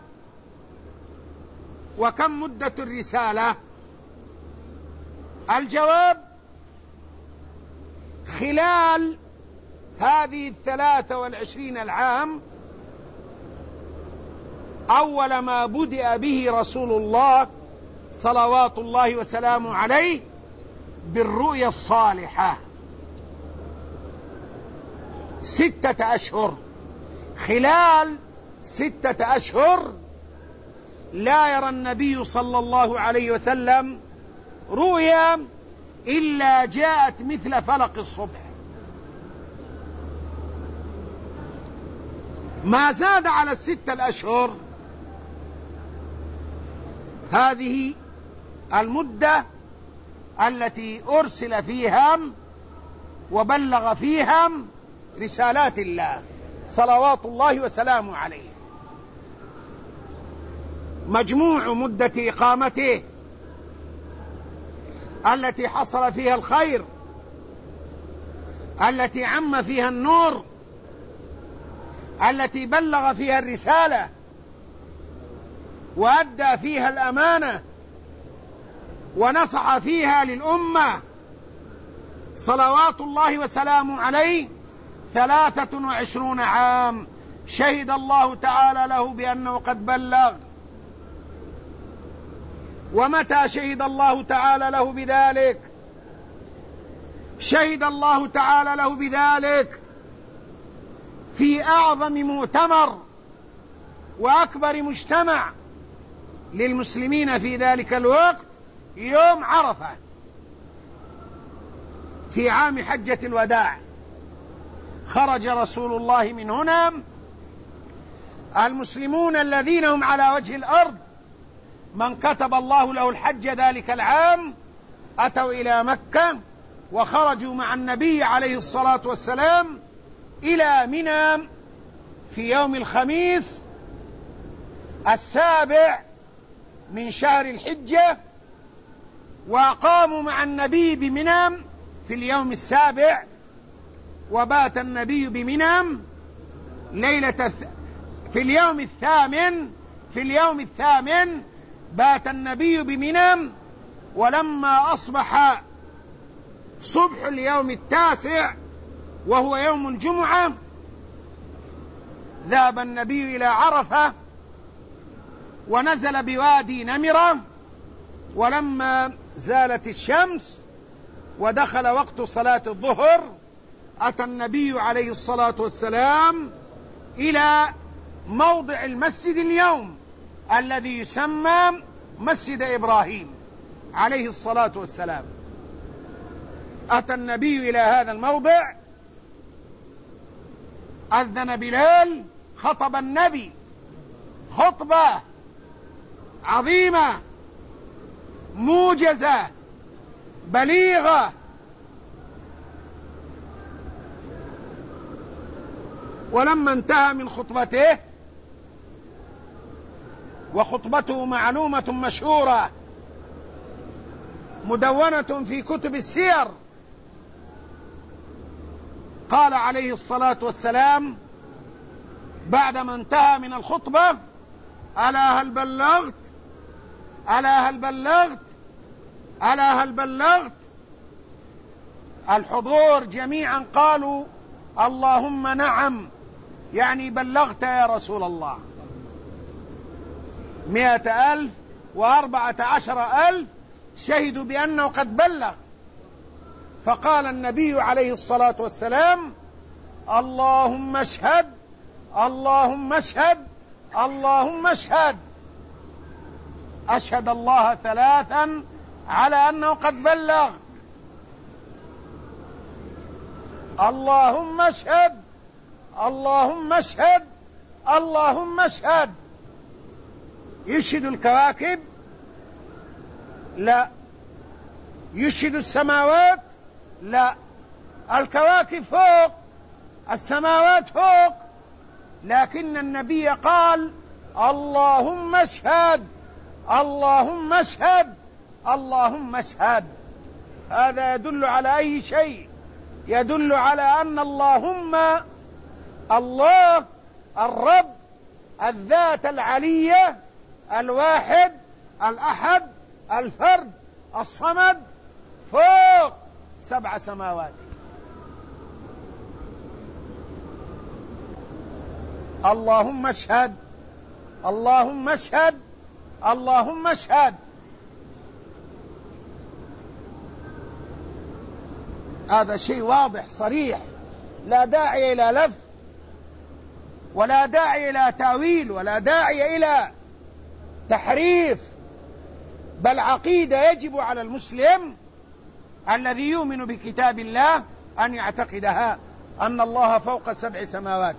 وكم مدة الرسالة؟ الجواب: خلال هذه 23 العام أول ما بدأ به رسول الله صلوات الله وسلامه عليه بالرؤيا الصالحة 6 أشهر. خلال 6 أشهر لا يرى النبي صلى الله عليه وسلم رؤيا إلا جاءت مثل فلق الصبح، ما زاد على 6 أشهر. هذه المدة التي أرسل فيها وبلغ فيها رسالات الله صلوات الله وسلامه عليه. مجموع مدة إقامته التي حصل فيها الخير، التي عم فيها النور، التي بلغ فيها الرسالة وأدى فيها الأمانة ونصح فيها للأمة صلوات الله وسلامه عليه 23 عام شهد الله تعالى له بأنه قد بلغ. ومتى شهد الله تعالى له بذلك؟ شهد الله تعالى له بذلك في أعظم مؤتمر وأكبر مجتمع للمسلمين في ذلك الوقت، يوم عرفة في عام حجة الوداع. خرج رسول الله من هنا، المسلمون الذين هم على وجه الأرض من كتب الله له الحج ذلك العام أتوا إلى مكة وخرجوا مع النبي عليه الصلاة والسلام إلى منى في يوم الخميس 7 من شهر الحجة، وقاموا مع النبي بمنى في اليوم 7، وبات النبي بمنى في اليوم الثامن بات النبي بمنى. ولما أصبح صبح اليوم 9 وهو يوم الجمعة ذهب النبي إلى عرفة ونزل بوادي نمرة. ولما زالت الشمس ودخل وقت صلاة الظهر أتى النبي عليه الصلاة والسلام إلى موضع المسجد اليوم الذي يسمى مسجد إبراهيم عليه الصلاة والسلام. أتى النبي إلى هذا الموضع، أذن بلال، خطب النبي خطبة عظيمة موجزة بليغة. ولما انتهى من خطبته، وخطبته معلومة مشهورة مدونة في كتب السير، قال عليه الصلاة والسلام بعدما انتهى من الخطبة: ألا هل بلغت؟ ألا هل بلغت؟ ألا هل بلغت؟ الحضور جميعا قالوا: اللهم نعم، يعني بلغت يا رسول الله. 114,000 شهدوا بأنه قد بلغ. فقال النبي عليه الصلاة والسلام: اللهم اشهد، اللهم اشهد، اللهم اشهد. أشهد الله 3 على أنه قد بلغ. اللهم اشهد، اللهم اشهد، اللهم اشهد. يشهد الكواكب؟ لا. يشهد السماوات؟ لا. الكواكب فوق، السماوات فوق، لكن النبي قال اللهم اشهد، اللهم اشهد، اللهم اشهد. هذا يدل على أي شيء؟ يدل على أن اللهم، الله الرب الذات العلية الواحد الأحد الفرد الصمد فوق 7 سماوات. اللهم اشهد، اللهم اشهد، اللهم اشهد. هذا شيء واضح صريح، لا داعي إلى لف، ولا داعي إلى تأويل، ولا داعي إلى تحريف، بل عقيدة يجب على المسلم الذي يؤمن بكتاب الله أن يعتقدها، أن الله فوق 7 سماوات.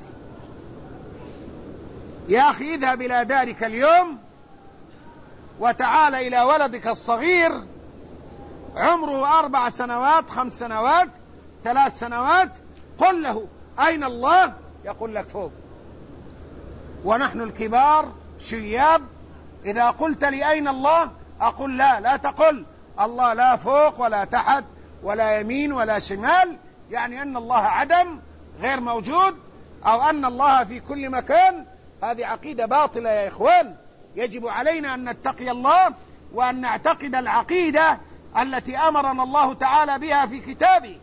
يا أخي اذهب إلى دارك اليوم وتعال إلى ولدك الصغير عمره 4 سنوات 5 سنوات 3 سنوات، قل له أين الله؟ يقول لك فوق. ونحن الكبار شياب إذا قلت لي أين الله أقول لا تقل الله لا فوق ولا تحت ولا يمين ولا شمال، يعني أن الله عدم غير موجود، أو أن الله في كل مكان. هذه عقيدة باطلة يا إخوان. يجب علينا أن نتقي الله وأن نعتقد العقيدة التي أمرنا الله تعالى بها في كتابه،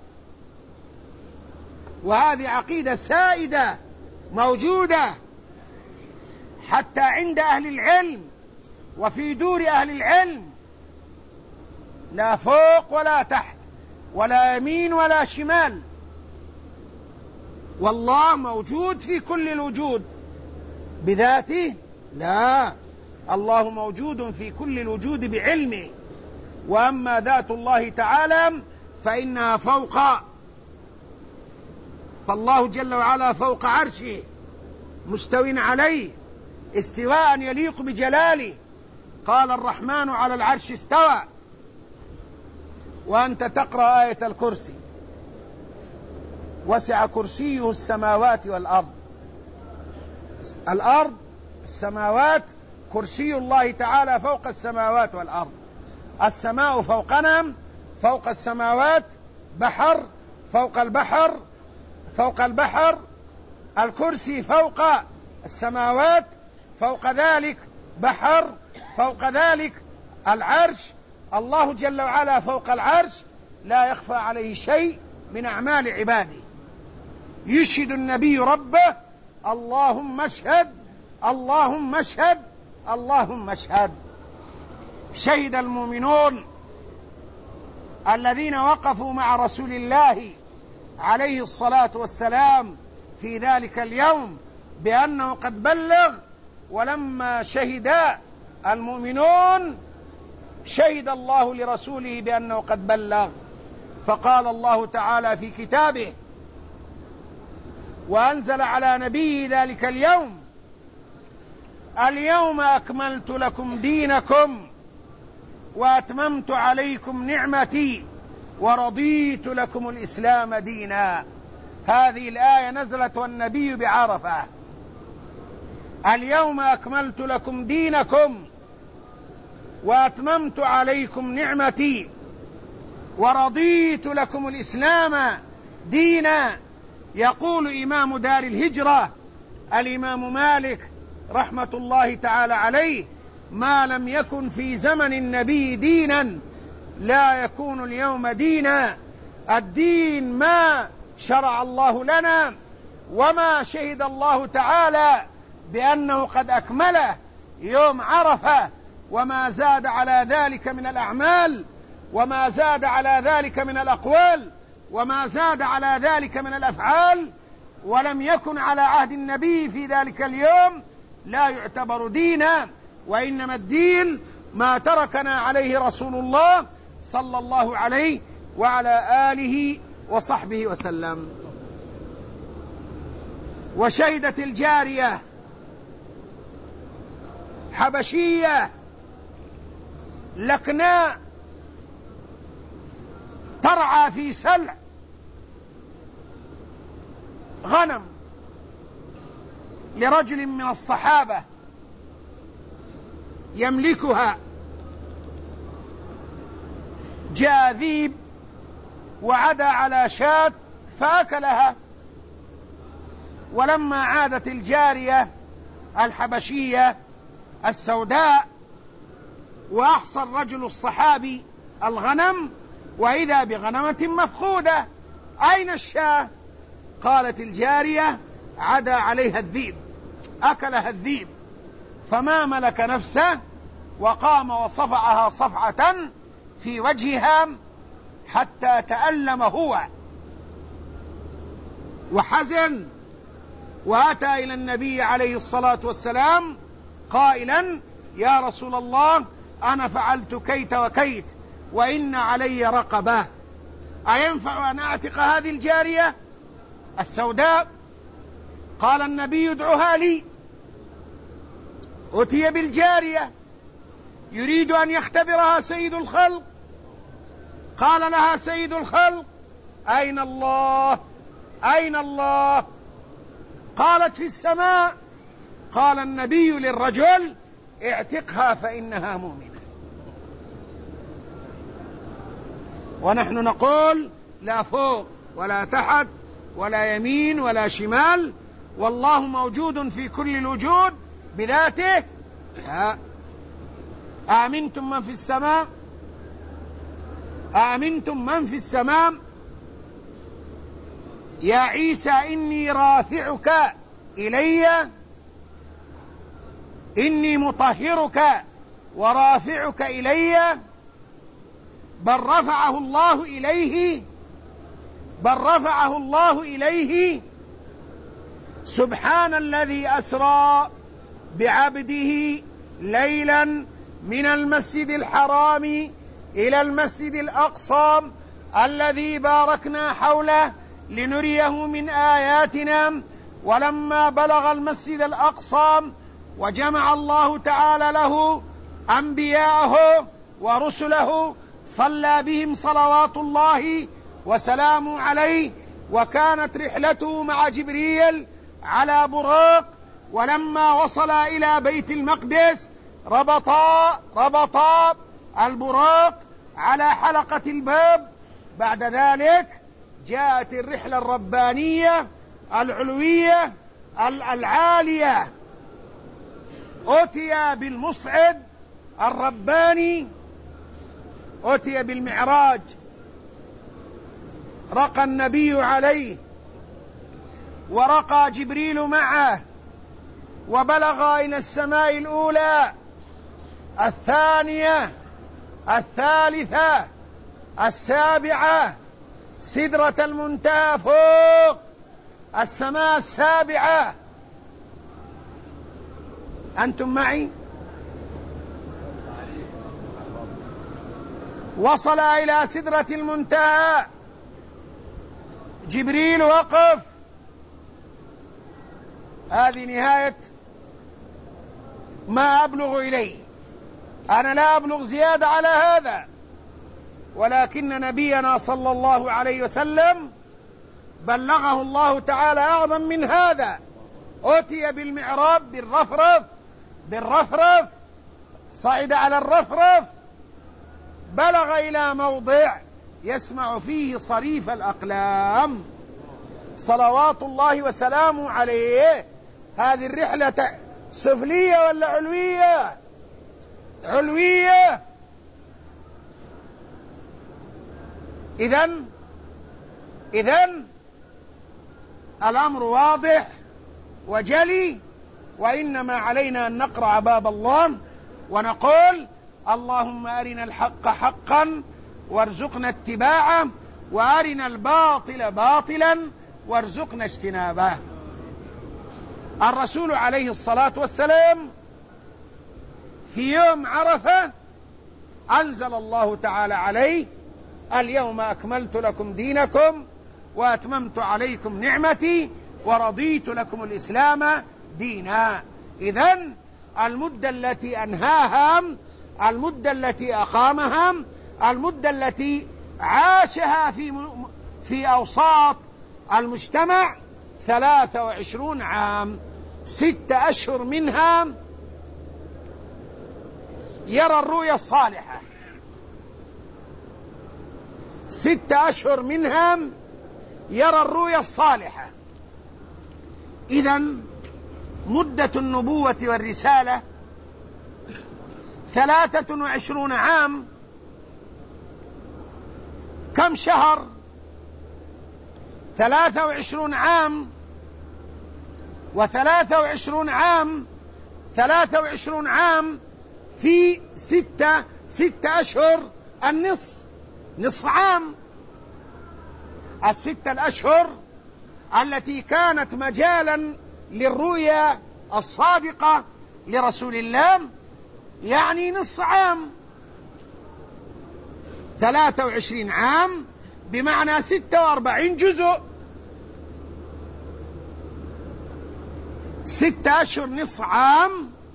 وهذه عقيدة سائدة موجودة حتى عند أهل العلم وفي دور أهل العلم، لا فوق ولا تحت ولا يمين ولا شمال، والله موجود في كل الوجود. بذاته؟ لا، الله موجود في كل الوجود بعلمه. وأما ذات الله تعالى فإنها فوق، فالله جل وعلا فوق عرشه مستو عليه استواء يليق بجلاله. قال الرحمن على العرش استوى. وأنت تقرأ آية الكرسي، وسع كرسيه السماوات والأرض. الأرض، السماوات، كرسي الله تعالى فوق السماوات والأرض. السماء فوقنا، فوق السماوات بحر، فوق البحر، فوق البحر الكرسي، فوق السماوات، فوق ذلك بحر، فوق ذلك العرش. الله جل وعلا فوق العرش، لا يخفى عليه شيء من أعمال عباده. يشهد النبي ربه اللهم اشهد، اللهم اشهد، اللهم اشهد. شهد المؤمنون الذين وقفوا مع رسول الله عليه الصلاة والسلام في ذلك اليوم بأنه قد بلغ. ولما شهد المؤمنون شهد الله لرسوله بأنه قد بلغ، فقال الله تعالى في كتابه وأنزل على نبيه ذلك اليوم اليوم أكملت لكم دينكم وأتممت عليكم نعمتي ورضيت لكم الإسلام دينا. هذه الآية نزلت والنبي بعرفة. اليوم أكملت لكم دينكم وأتممت عليكم نعمتي ورضيت لكم الإسلام دينا. يقول إمام دار الهجرة الإمام مالك رحمة الله تعالى عليه: ما لم يكن في زمن النبي دينا لا يكون اليوم دينا. الدين ما شرع الله لنا وما شهد الله تعالى بأنه قد أكمله يوم عرفة، وما زاد على ذلك من الأعمال، وما زاد على ذلك من الأقوال، وما زاد على ذلك من الأفعال، ولم يكن على عهد النبي في ذلك اليوم، لا يعتبر دينا. وإنما الدين ما تركنا عليه رسول الله صلى الله عليه وعلى آله وصحبه وسلم. وشهدت الجارية حبشية لكناء ترعى في سلع غنم لرجل من الصحابة يملكها، جاء ذيب وعدا على شاة فأكلها. ولما عادت الجارية الحبشية السوداء وأحصى الرجل الصحابي الغنم وإذا بغنمة مفقودة، أين الشاة؟ قالت الجارية: عدا عليها الذيب، أكلها الذيب. فما ملك نفسه وقام وصفعها صفعة في وجهها حتى تألم هو وحزن، وأتى إلى النبي عليه الصلاة والسلام قائلا: يا رسول الله، أنا فعلت كيت وكيت وإن علي رقبة، أينفع أن أعتق هذه الجارية السوداء؟ قال النبي: ادعها لي. أتي بالجارية يريد أن يختبرها سيد الخلق، قال لها سيد الخلق: أين الله؟ أين الله؟ قالت: في السماء. قال النبي للرجل: اعتقها فإنها مؤمنة. ونحن نقول: لا فوق ولا تحت ولا يمين ولا شمال، والله موجود في كل الوجود بذاته. آمنتم من في السماء، آمنتم من في السماء يا عيسى إني رافعك إلي، إني مطهرك ورافعك إلي، بل رفعه الله إليه، بل رفعه الله إليه. سبحان الذي أسرى بعبده ليلا من المسجد الحرام إلى المسجد الأقصى الذي باركنا حوله لنريه من آياتنا. ولما بلغ المسجد الأقصى وجمع الله تعالى له أنبياءه ورسله صلى بهم صلوات الله وسلامه عليه، وكانت رحلته مع جبريل على براق. ولما وصل إلى بيت المقدس ربطا البراق على حلقة الباب. بعد ذلك جاءت الرحلة الربانية العلوية العالية، أتي بالمصعد الرباني، أتي بالمعراج، رقى النبي عليه ورقى جبريل معه، وبلغ إلى السماء الأولى، الثانية، الثالثة، السابعة، سدرة المنتهى فوق السماء السابعة. أنتم معي؟ وصل إلى سدرة المنتهى، جبريل وقف، هذه نهاية ما أبلغ إليه، أنا لا أبلغ زيادة على هذا، ولكن نبينا صلى الله عليه وسلم بلغه الله تعالى أعظم من هذا. أتي بالمعراب بالرفرف، صعد على الرفرف، بلغ إلى موضع يسمع فيه صريف الأقلام صلوات الله وسلامه عليه. هذه الرحلة سفلية ولا علوية؟ علوية. إذن الأمر واضح وجلي، وإنما علينا أن نقرع باب الله ونقول: اللهم أرنا الحق حقا وارزقنا اتباعه، وأرنا الباطل باطلا وارزقنا اجتنابه. الرسول عليه الصلاة والسلام في يوم عرفة أنزل الله تعالى عليه: اليوم أكملت لكم دينكم وأتممت عليكم نعمتي ورضيت لكم الإسلام دينا. إذن المدة التي أنهاها، المدة التي أقامها، المدة التي عاشها في أوساط المجتمع 23 عام. 6 أشهر منها يرى الرؤيا الصالحة، 6 أشهر منها يرى الرؤيا الصالحة. إذن مدة النبوة والرسالة 23 عام. كم شهر؟ 23 عام، و23 عام 23 عام في 6 أشهر، نصف عام. 6 الأشهر التي كانت مجالا للرؤيا الصادقة لرسول الله يعني نصف عام. 23 عام بمعنى 46 جزء. 6 أشهر نصف عام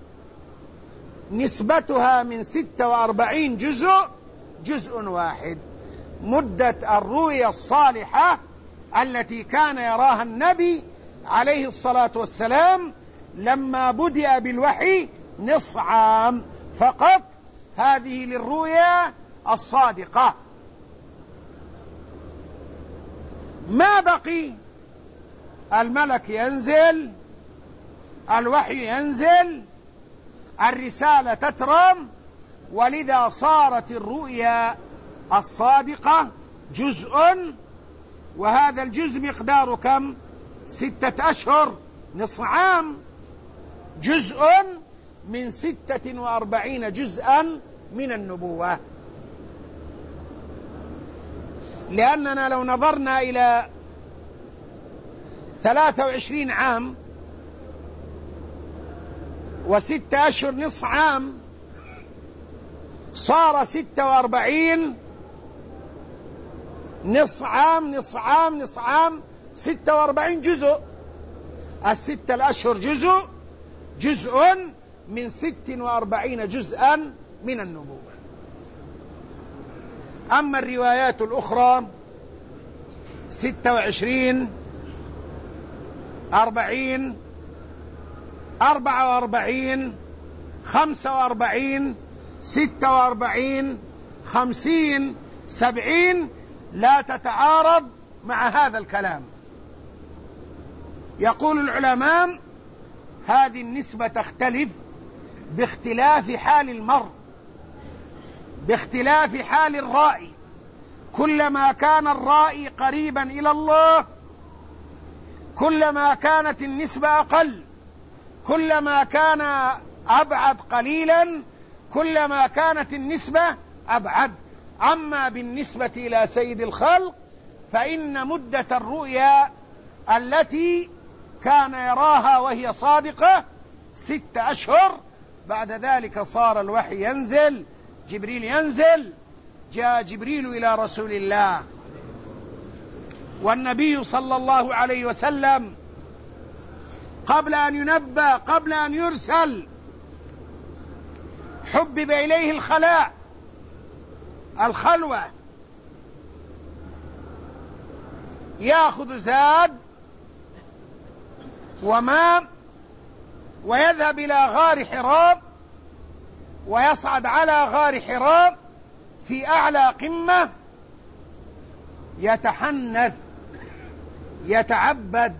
نسبتها من 46 جزء واحد. مدة الرؤيا الصالحة التي كان يراها النبي عليه الصلاة والسلام لما بدأ بالوحي نصف عام فقط. هذه للرؤيا الصادقة. ما بقي الملك ينزل، الوحي ينزل، الرسالة تترم، ولذا صارت الرؤيا الصادقة جزء، وهذا الجزء مقداره كم؟ 6 أشهر نصف عام، جزء من 46 جزءا من النبوة. لأننا لو نظرنا إلى 23 عام و6 أشهر نصف عام صار 46 نصف عام 46 جزء. 6 الأشهر جزء من 46 جزءا من النبوة. أما الروايات الأخرى 26 40 44 45 46 50 70 لا تتعارض مع هذا الكلام. يقول العلماء هذه النسبة تختلف باختلاف حال المرء، باختلاف حال الرائي. كلما كان الرائي قريبا إلى الله كلما كانت النسبة أقل، كلما كان أبعد قليلا كلما كانت النسبة أبعد. أما بالنسبة إلى سيد الخلق فإن مدة الرؤيا التي كان يراها وهي صادقة 6 أشهر. بعد ذلك صار الوحي ينزل، جبريل ينزل. جاء جبريل إلى رسول الله والنبي صلى الله عليه وسلم قبل أن ينبأ، قبل أن يرسل، حبب إليه الخلوة، يأخذ زاد وماء ويذهب إلى غار حراء ويصعد على غار حراء في أعلى قمة، يتحنث يتعبد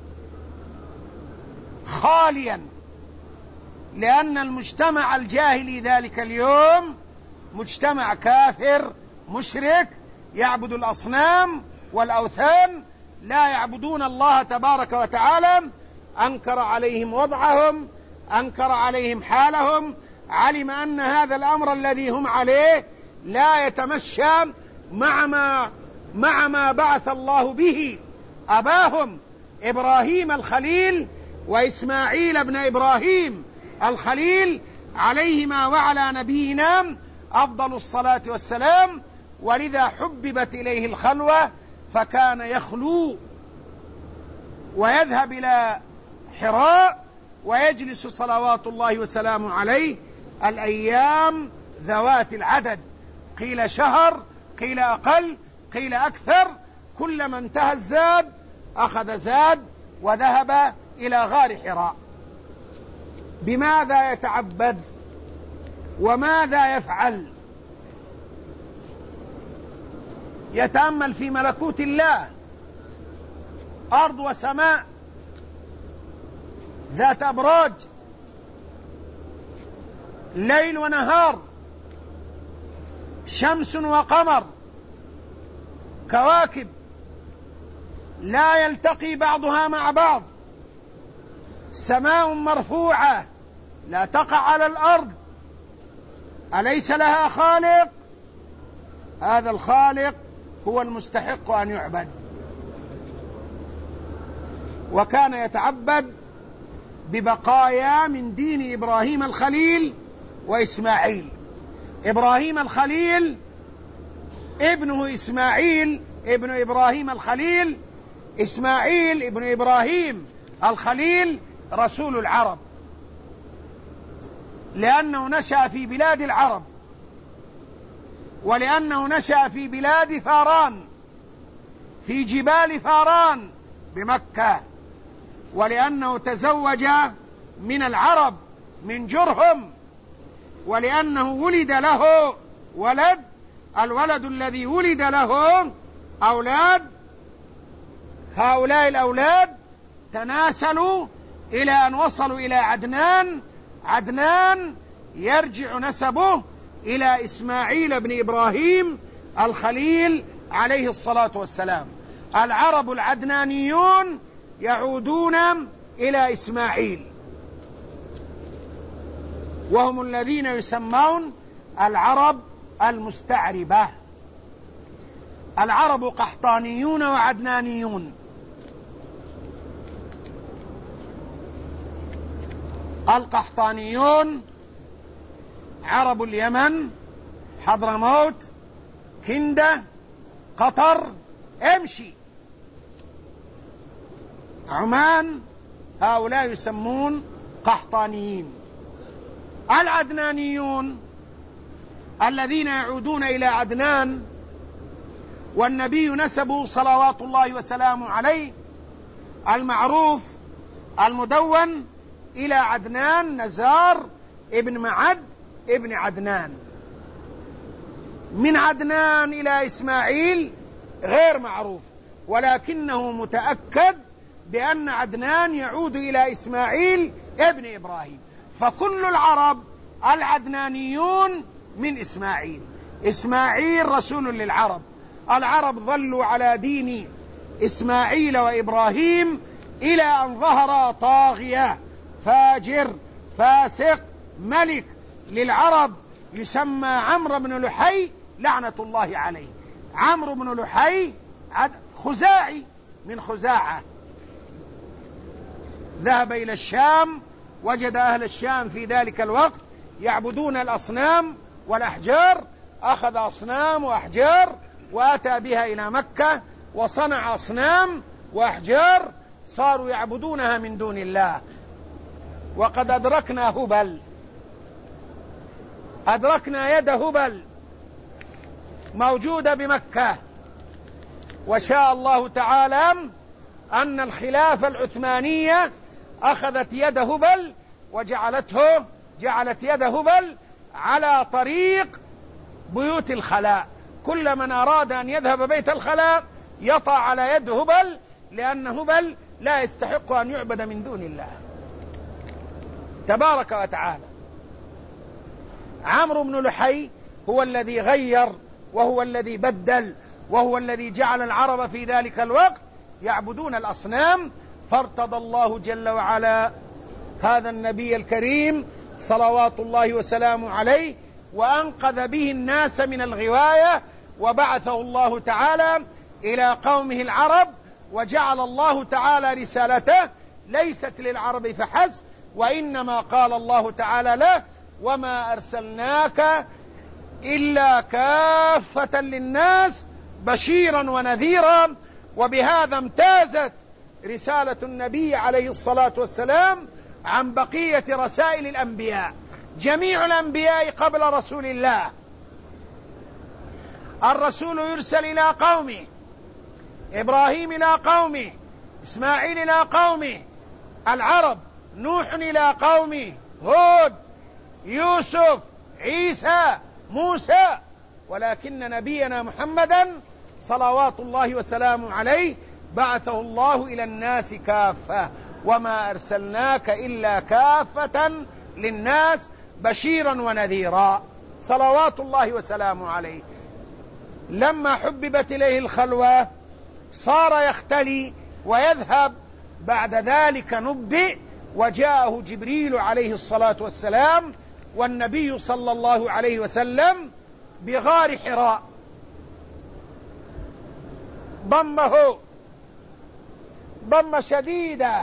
خاليا، لأن المجتمع الجاهلي ذلك اليوم مجتمع كافر مشرك يعبد الأصنام والأوثان، لا يعبدون الله تبارك وتعالى. أنكر عليهم وضعهم، أنكر عليهم حالهم، علم أن هذا الأمر الذي هم عليه لا يتمشى مع ما بعث الله به أباهم إبراهيم الخليل وإسماعيل ابن إبراهيم الخليل عليهما وعلى نبينا أفضل الصلاة والسلام. ولذا حببت إليه الخلوة فكان يخلو ويذهب إلى حراء ويجلس صلوات الله وسلامه عليه الأيام ذوات العدد، قيل شهر، قيل أقل، قيل أكثر. كلما انتهى الزاد أخذ زاد وذهب إلى غار حراء. بماذا يتعبد وماذا يفعل؟ يتأمل في ملكوت الله، أرض وسماء ذات أبراج، ليل ونهار، شمس وقمر، كواكب لا يلتقي بعضها مع بعض، سماء مرفوعة لا تقع على الأرض. أليس لها خالق؟ هذا الخالق هو المستحق أن يعبد. وكان يتعبد ببقايا من دين إبراهيم الخليل وإسماعيل. إبراهيم الخليل ابنه إسماعيل ابن إبراهيم الخليل، إسماعيل ابن إبراهيم الخليل رسول العرب، لأنه نشأ في بلاد العرب، ولأنه نشأ في بلاد فاران، في جبال فاران بمكة، ولأنه تزوج من العرب من جرهم، ولأنه ولد له ولد، الولد الذي ولد له أولاد، هؤلاء الأولاد تناسلوا إلى أن وصلوا إلى عدنان. عدنان يرجع نسبه إلى إسماعيل بن إبراهيم الخليل عليه الصلاة والسلام. العرب العدنانيون يعودون إلى إسماعيل، وهم الذين يسمون العرب المستعربة. العرب قحطانيون وعدنانيون. القحطانيون عرب اليمن، حضرموت، كندة، قطر، امشي، عمان، هؤلاء يسمون قحطانيين. العدنانيون الذين يعودون إلى عدنان، والنبي نسبه صلوات الله وسلامه عليه المعروف المدون إلى عدنان، نزار ابن معد ابن عدنان. من عدنان إلى إسماعيل غير معروف، ولكنه متأكد بأن عدنان يعود إلى إسماعيل ابن إبراهيم. فكل العرب العدنانيون من إسماعيل. إسماعيل رسول للعرب. العرب ظلوا على دين إسماعيل وإبراهيم إلى أن ظهر طاغية فاجر فاسق ملك للعرب يسمى عمرو بن لحي لعنة الله عليه. عمرو بن لحي خزاعي من خزاعة، ذهب إلى الشام، وجد أهل الشام في ذلك الوقت يعبدون الأصنام والأحجار، أخذ أصنام وأحجار وأتى بها إلى مكة وصنع أصنام وأحجار صاروا يعبدونها من دون الله. وقد أدركنا هبل، أدركنا يد هبل موجودة بمكة، وشاء الله تعالى أن الخلافة العثمانية أخذت يد هبل جعلت يد هبل على طريق بيوت الخلاء. كل من أراد أن يذهب بيت الخلاء يطع على يد هبل، لأن هبل لا يستحق أن يعبد من دون الله تبارك وتعالى. عمرو بن لحي هو الذي غير، وهو الذي بدل، وهو الذي جعل العرب في ذلك الوقت يعبدون الأصنام. فارتضى الله جل وعلا هذا النبي الكريم صلوات الله وسلامه عليه، وأنقذ به الناس من الغواية، وبعثه الله تعالى إلى قومه العرب، وجعل الله تعالى رسالته ليست للعرب فحسب، وإنما قال الله تعالى له: وما أرسلناك إلا كافة للناس بشيرا ونذيرا. وبهذا امتازت رسالة النبي عليه الصلاة والسلام عن بقية رسائل الأنبياء. جميع الأنبياء قبل رسول الله، الرسول يرسل إلى قومه، إبراهيم إلى قومه، إسماعيل إلى قومه، العرب نوح إلى قومه، هود، يوسف، عيسى، موسى، ولكن نبينا محمدا صلوات الله وسلامه عليه بعثه الله إلى الناس كافة، وما أرسلناك إلا كافة للناس بشيرا ونذيرا صلوات الله وسلامه عليه. لما حببت إليه الخلوة صار يختلي ويذهب، بعد ذلك نبئ وجاءه جبريل عليه الصلاة والسلام والنبي صلى الله عليه وسلم بغار حراء، ضمه ضمة شديدة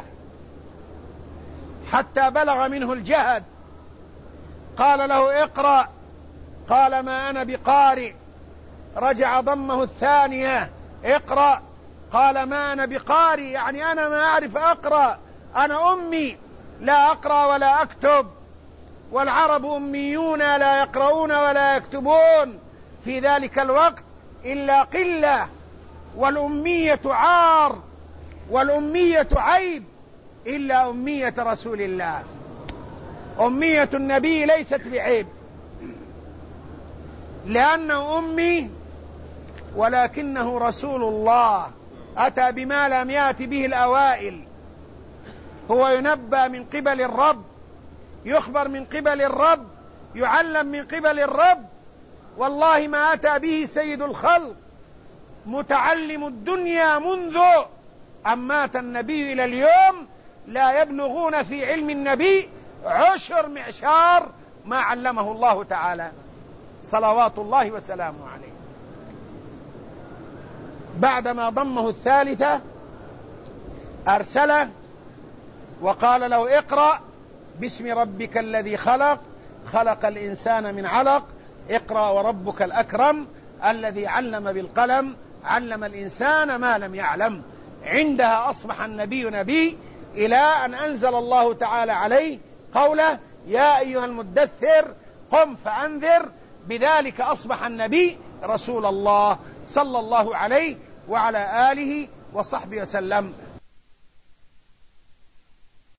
حتى بلغ منه الجهد، قال له اقرأ، قال ما أنا بقارئ، رجع ضمه الثانية اقرأ، قال ما أنا بقارئ، يعني أنا ما أعرف أقرأ، أنا أمي لا أقرأ ولا أكتب، والعرب أميون لا يقرؤون ولا يكتبون في ذلك الوقت إلا قلة، والأمية عار والأمية عيب، إلا أمية رسول الله. أمية النبي ليست بعيب لأنه أمي، ولكنه رسول الله أتى بما لم يأت به الأوائل، هو ينبأ من قبل الرب، يخبر من قبل الرب، يعلم من قبل الرب. والله ما أتى به سيد الخلق متعلم الدنيا منذ أن مات النبي إلى اليوم لا يبلغون في علم النبي 10 معشار ما علمه الله تعالى صلوات الله وسلامه عليه. بعدما ضمه الثالثة أرسله وقال له اقرأ باسم ربك الذي خلق، خلق الإنسان من علق، اقرأ وربك الأكرم الذي علم بالقلم، علم الإنسان ما لم يعلم. عندها أصبح النبي نبي، إلى أن أنزل الله تعالى عليه قوله يا أيها المدثر قم فأنذر، بذلك أصبح النبي رسول الله صلى الله عليه وعلى آله وصحبه وسلم.